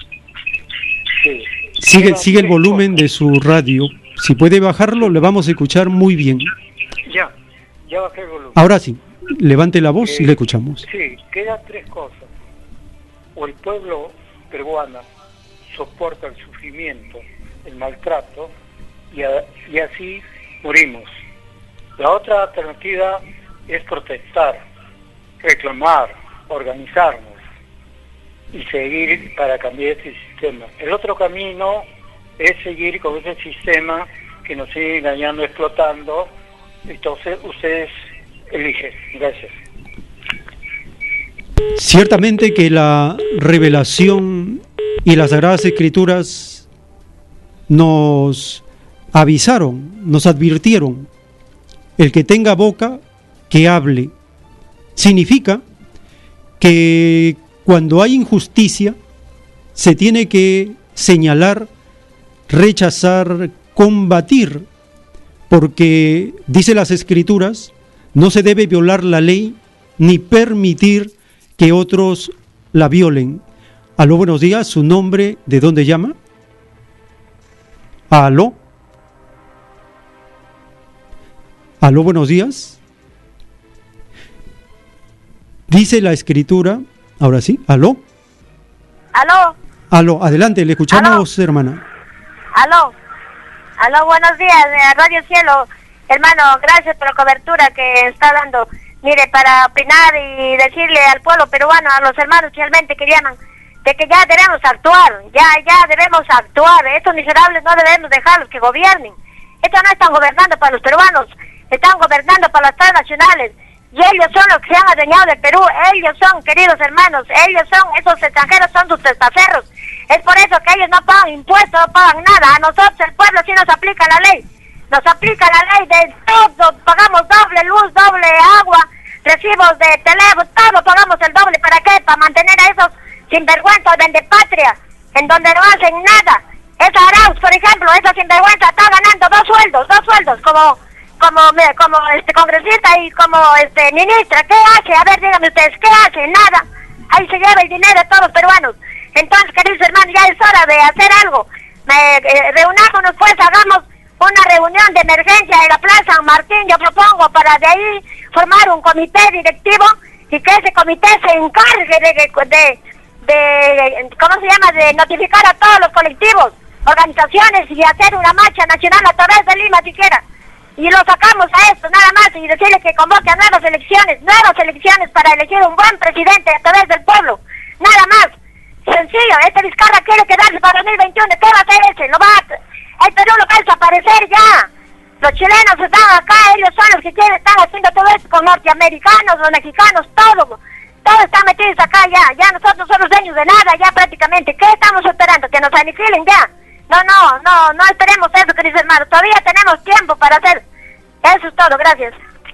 Sí. Sigue, sigue el volumen de su radio. Si puede bajarlo, le vamos a escuchar muy bien. Ya, ya bajé el volumen. Ahora sí, levante la voz eh, y le escuchamos. Sí, quedan tres cosas. O el pueblo peruano soporta el sufrimiento, el maltrato, y, a, y así morimos. La otra alternativa es protestar, reclamar, organizarnos y seguir para cambiar este sistema. El otro camino es seguir con ese sistema que nos sigue engañando, explotando. Entonces ustedes eligen. Gracias. Ciertamente que la revelación y las Sagradas Escrituras nos avisaron, nos advirtieron: el que tenga boca, que hable. Significa que cuando hay injusticia, se tiene que señalar, rechazar, combatir, porque, dice las Escrituras, no se debe violar la ley ni permitir que otros la violen. Aló, buenos días, su nombre, ¿de dónde llama? Aló. Aló, buenos días. Dice la Escritura, ahora sí, aló. Aló. Aló, adelante, le escuchamos, ¿Aló? Hermana. Aló. Aló, buenos días, Radio Cielo. Hermano, gracias por la cobertura que está dando. Mire, para opinar y decirle al pueblo peruano, a los hermanos realmente que llaman, de que ya debemos actuar, ya, ya debemos actuar. Estos miserables no debemos dejarlos que gobiernen. Estos no están gobernando para los peruanos, están gobernando para las transnacionales. Y ellos son los que se han adueñado del Perú, ellos son, queridos hermanos, ellos son, esos extranjeros son sus testaferros. Es por eso que ellos no pagan impuestos, no pagan nada. A nosotros, el pueblo, sí nos aplica la ley. Nos aplica la ley de todo, pagamos doble luz, doble agua, recibos de teléfono, todo pagamos el doble. ¿Para qué? Para mantener a esos sinvergüenzas vendepatria, en donde no hacen nada. Esa Arauz, por ejemplo, esa sinvergüenza está ganando dos sueldos, dos sueldos, como como como este congresista y como este ministra. ¿Qué hace? A ver, díganme ustedes, ¿qué hace? Nada. Ahí se lleva el dinero de todos los peruanos. Entonces, queridos hermanos, ya es hora de hacer algo. Eh, eh, reunámonos pues, hagamos una reunión de emergencia en la Plaza San Martín, yo propongo, para de ahí formar un comité directivo y que ese comité se encargue de, de, de, ¿cómo se llama?, de notificar a todos los colectivos, organizaciones y hacer una marcha nacional a través de Lima siquiera. Y lo sacamos a esto, nada más, y decirle que convoque a nuevas elecciones, nuevas elecciones para elegir un buen presidente a través del pueblo, nada más. Sencillo, este Vizcarra quiere quedarse para dos mil veintiuno, ¿qué va a hacer ese? Lo va a, el Perú lo va a desaparecer ya. Los chilenos están acá, ellos son los que quieren, están haciendo todo esto con norteamericanos, los mexicanos, todo, todos están metidos acá ya, ya nosotros somos dueños de nada ya prácticamente. ¿Qué estamos esperando? Que nos aniquilen ya. No, no, no, no esperemos eso, queridos hermanos, todavía tenemos tiempo para hacer. Eso es todo, gracias.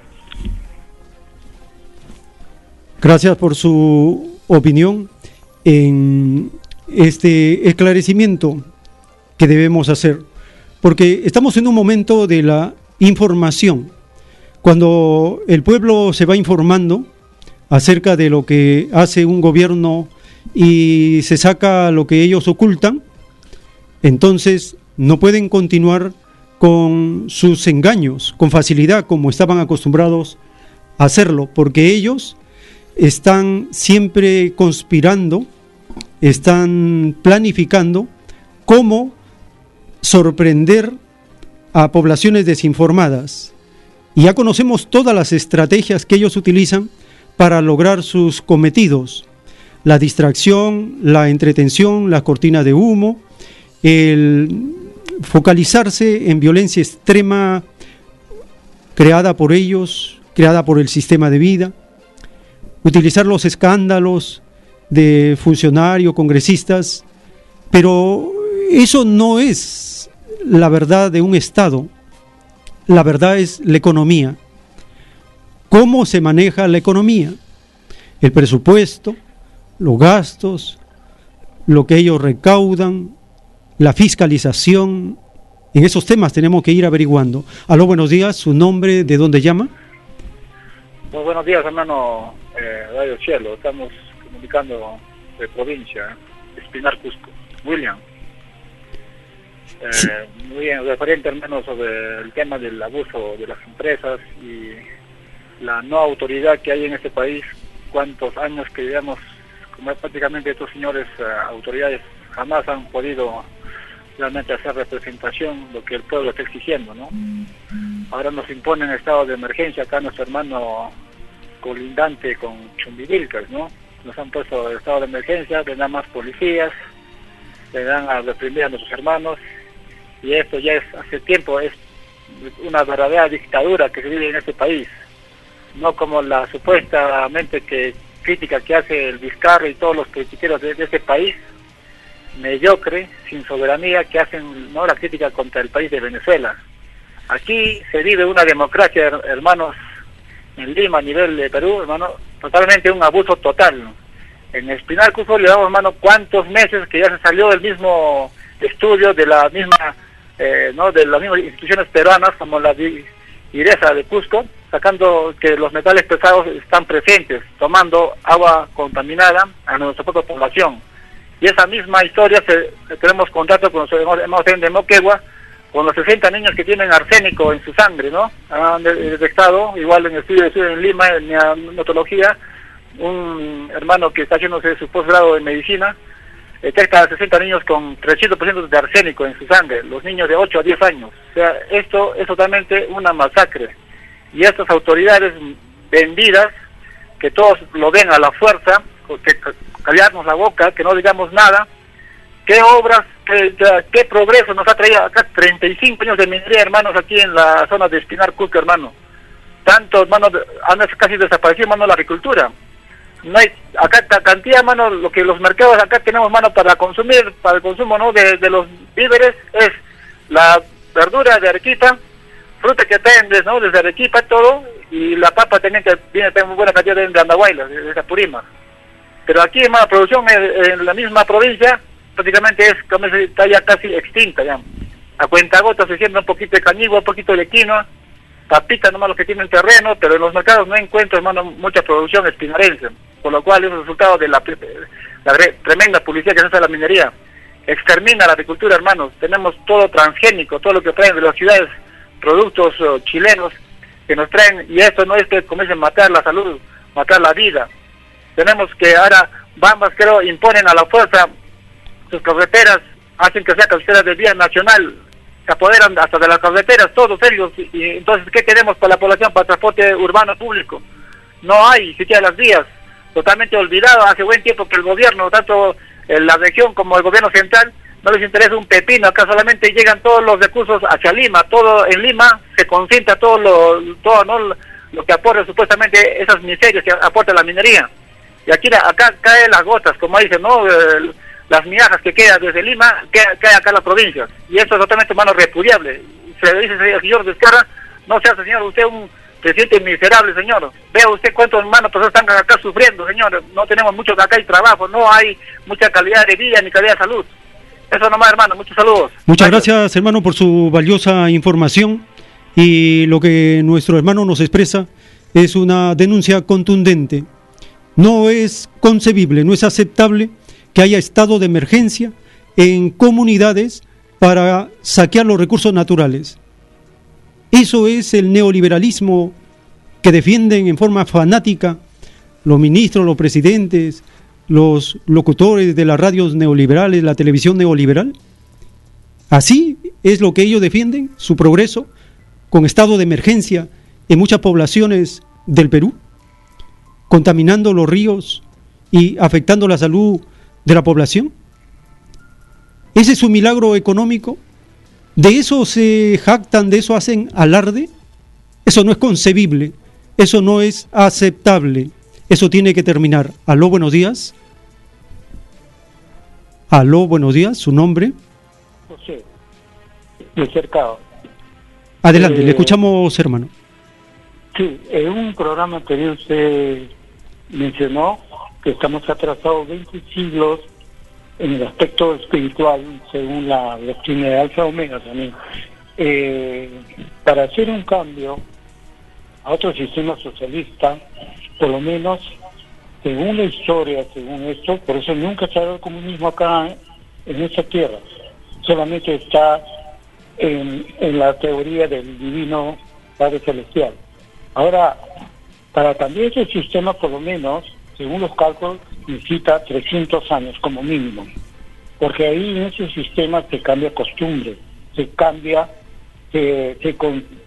Gracias por su opinión en este esclarecimiento que debemos hacer, porque estamos en un momento de la información. Cuando el pueblo se va informando acerca de lo que hace un gobierno y se saca lo que ellos ocultan, entonces no pueden continuar con sus engaños con facilidad como estaban acostumbrados a hacerlo, porque ellos están siempre conspirando, están planificando cómo sorprender a poblaciones desinformadas. Y ya conocemos todas las estrategias que ellos utilizan para lograr sus cometidos: la distracción, la entretención, la cortina de humo, el focalizarse en violencia extrema creada por ellos, creada por el sistema de vida, utilizar los escándalos de funcionarios, congresistas, pero eso no es la verdad de un Estado. La verdad es la economía. ¿Cómo se maneja la economía? El presupuesto, los gastos, lo que ellos recaudan, la fiscalización. En esos temas tenemos que ir averiguando. Aló, buenos días, su nombre, ¿de dónde llama? Muy buenos días, hermano eh, Radio Cielo. Estamos comunicando de provincia, Espinar, Cusco. William. Eh, sí. Muy bien, referente hermano sobre el tema del abuso de las empresas y la no autoridad que hay en este país. Cuántos años que digamos, como prácticamente estos señores uh, autoridades jamás han podido realmente hacer representación lo que el pueblo está exigiendo, ¿no? Ahora nos imponen estado de emergencia acá nuestro hermano colindante con Chumbivilcas, ¿no? Nos han puesto estado de emergencia, vendrán más policías, vendrán a reprimir a nuestros hermanos, y esto ya es hace tiempo, es una verdadera dictadura que se vive en este país, no como la supuestamente que crítica que hace el Vizcarra y todos los critiqueros de, de este país mediocre, sin soberanía, que hacen no la crítica contra el país de Venezuela. Aquí se vive una democracia, hermanos, en Lima, a nivel de Perú, hermano, totalmente un abuso total. En Espinar, Cusco, le damos, hermano, cuántos meses que ya se salió del mismo estudio, de la misma, eh, no, de las mismas instituciones peruanas, como la IRESA de Cusco, sacando que los metales pesados están presentes, tomando agua contaminada a nuestra propia población. Y esa misma historia se, tenemos contacto con los hermanos de Moquegua, con los sesenta niños que tienen arsénico en su sangre, ¿no? Han detectado, igual en el estudio de estudio en Lima, en neonatología, un hermano que está haciéndose su posgrado en medicina, detecta a sesenta niños con trescientos por ciento de arsénico en su sangre, los niños de ocho a diez años. O sea, esto es totalmente una masacre. Y estas autoridades vendidas, que todos lo ven a la fuerza, que callarnos la boca, que no digamos nada. ¿Qué obras, qué, qué progreso nos ha traído acá? treinta y cinco años de minería, hermanos, aquí en la zona de Espinar, Cusco, hermano. Tanto, hermano, han casi desaparecido, hermano, la agricultura. No hay, acá cantidad, hermano, lo que los mercados acá tenemos, hermano, para consumir, para el consumo, ¿no?, de, de los víveres, es la verdura de Arequipa, fruta que traen, ¿no?, desde Arequipa, todo, y la papa también que viene también muy buena cantidad de, de Andahuaylas, de, de Apurima. Pero aquí, hermano, la producción en, en la misma provincia prácticamente es, como se, está ya casi extinta ya. A cuentagotas se siembra un poquito de cañigua, un poquito de quinoa, papita nomás los que tienen terreno, pero en los mercados no encuentro, hermano, mucha producción espinarense, por lo cual es el resultado de la, la tremenda publicidad que se hace a la minería. Extermina la agricultura, hermanos. Tenemos todo transgénico, todo lo que traen de las ciudades, productos uh, chilenos que nos traen, y esto no es que comiencen a matar la salud, matar la vida. Tenemos que ahora, Bambas, creo, imponen a la fuerza sus carreteras, hacen que sea carretera de vía nacional, se apoderan hasta de las carreteras, todos ellos, y, y entonces, ¿qué queremos para la población, para transporte urbano público? No hay siquiera las vías, totalmente olvidado, hace buen tiempo que el gobierno, tanto en la región como el gobierno central, no les interesa un pepino, acá solamente llegan todos los recursos hacia Lima, todo en Lima se concentra todo lo, todo, ¿no?, lo que aporta supuestamente esas miserias que aporta la minería. Y aquí, acá caen las gotas, como dicen, ¿no?, eh, las migajas que quedan desde Lima, cae, cae acá en las provincias. Y esto es totalmente, hermano, repudiable. Se dice, señor Vizcarra, no sea, señor, usted un presidente miserable, señor. Vea usted cuántos hermanos personas están acá sufriendo, señor. No tenemos mucho, acá hay trabajo, no hay mucha calidad de vida ni calidad de salud. Eso nomás, hermano, muchos saludos. Muchas gracias, gracias, hermano, por su valiosa información. Y lo que nuestro hermano nos expresa es una denuncia contundente. No es concebible, no es aceptable que haya estado de emergencia en comunidades para saquear los recursos naturales. Eso es el neoliberalismo que defienden en forma fanática los ministros, los presidentes, los locutores de las radios neoliberales, la televisión neoliberal. Así es lo que ellos defienden, su progreso, con estado de emergencia en muchas poblaciones del Perú, contaminando los ríos y afectando la salud de la población. Ese es su milagro económico. ¿De eso se jactan, de eso hacen alarde? Eso no es concebible, eso no es aceptable, eso tiene que terminar. Aló, buenos días. Aló, buenos días, su nombre. José, de Cercado. Adelante, eh, le escuchamos, hermano. Sí, en un programa anterior usted mencionó que estamos atrasados veinte siglos en el aspecto espiritual, según la doctrina de Alfa Omega también. Eh, para hacer un cambio a otro sistema socialista, por lo menos, según la historia, según esto, por eso nunca se ha dado el comunismo acá en esta tierra, solamente está en, en la teoría del divino Padre Celestial. Ahora, para cambiar ese sistema, por lo menos, según los cálculos, necesita trescientos años como mínimo, porque ahí en ese sistema se cambia costumbre, se cambia, se, se,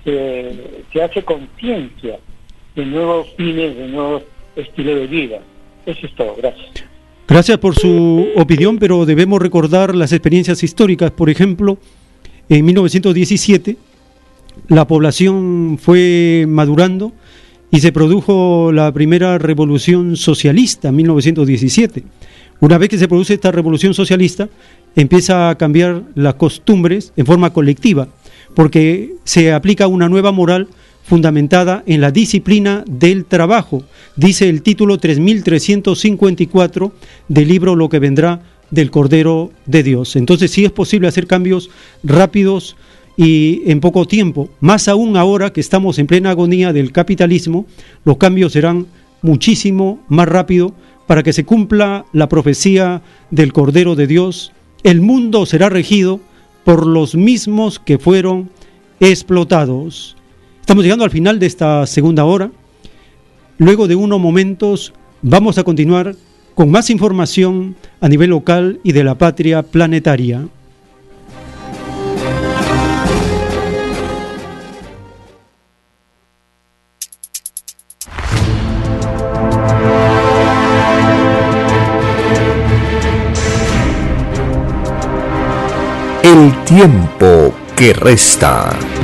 se, se hace conciencia de nuevos fines, de nuevos estilos de vida. Eso es todo, gracias. Gracias por su opinión, pero debemos recordar las experiencias históricas. Por ejemplo, en mil novecientos diecisiete, la población fue madurando y se produjo la primera revolución socialista en mil novecientos diecisiete. Una vez que se produce esta revolución socialista, empieza a cambiar las costumbres en forma colectiva, porque se aplica una nueva moral fundamentada en la disciplina del trabajo, dice el título tres mil trescientos cincuenta y cuatro del libro Lo que vendrá del Cordero de Dios. Entonces sí es posible hacer cambios rápidos y en poco tiempo, más aún ahora que estamos en plena agonía del capitalismo, los cambios serán muchísimo más rápido para que se cumpla la profecía del Cordero de Dios. El mundo será regido por los mismos que fueron explotados. Estamos llegando al final de esta segunda hora. Luego de unos momentos vamos a continuar con más información a nivel local y de la patria planetaria. El tiempo que resta.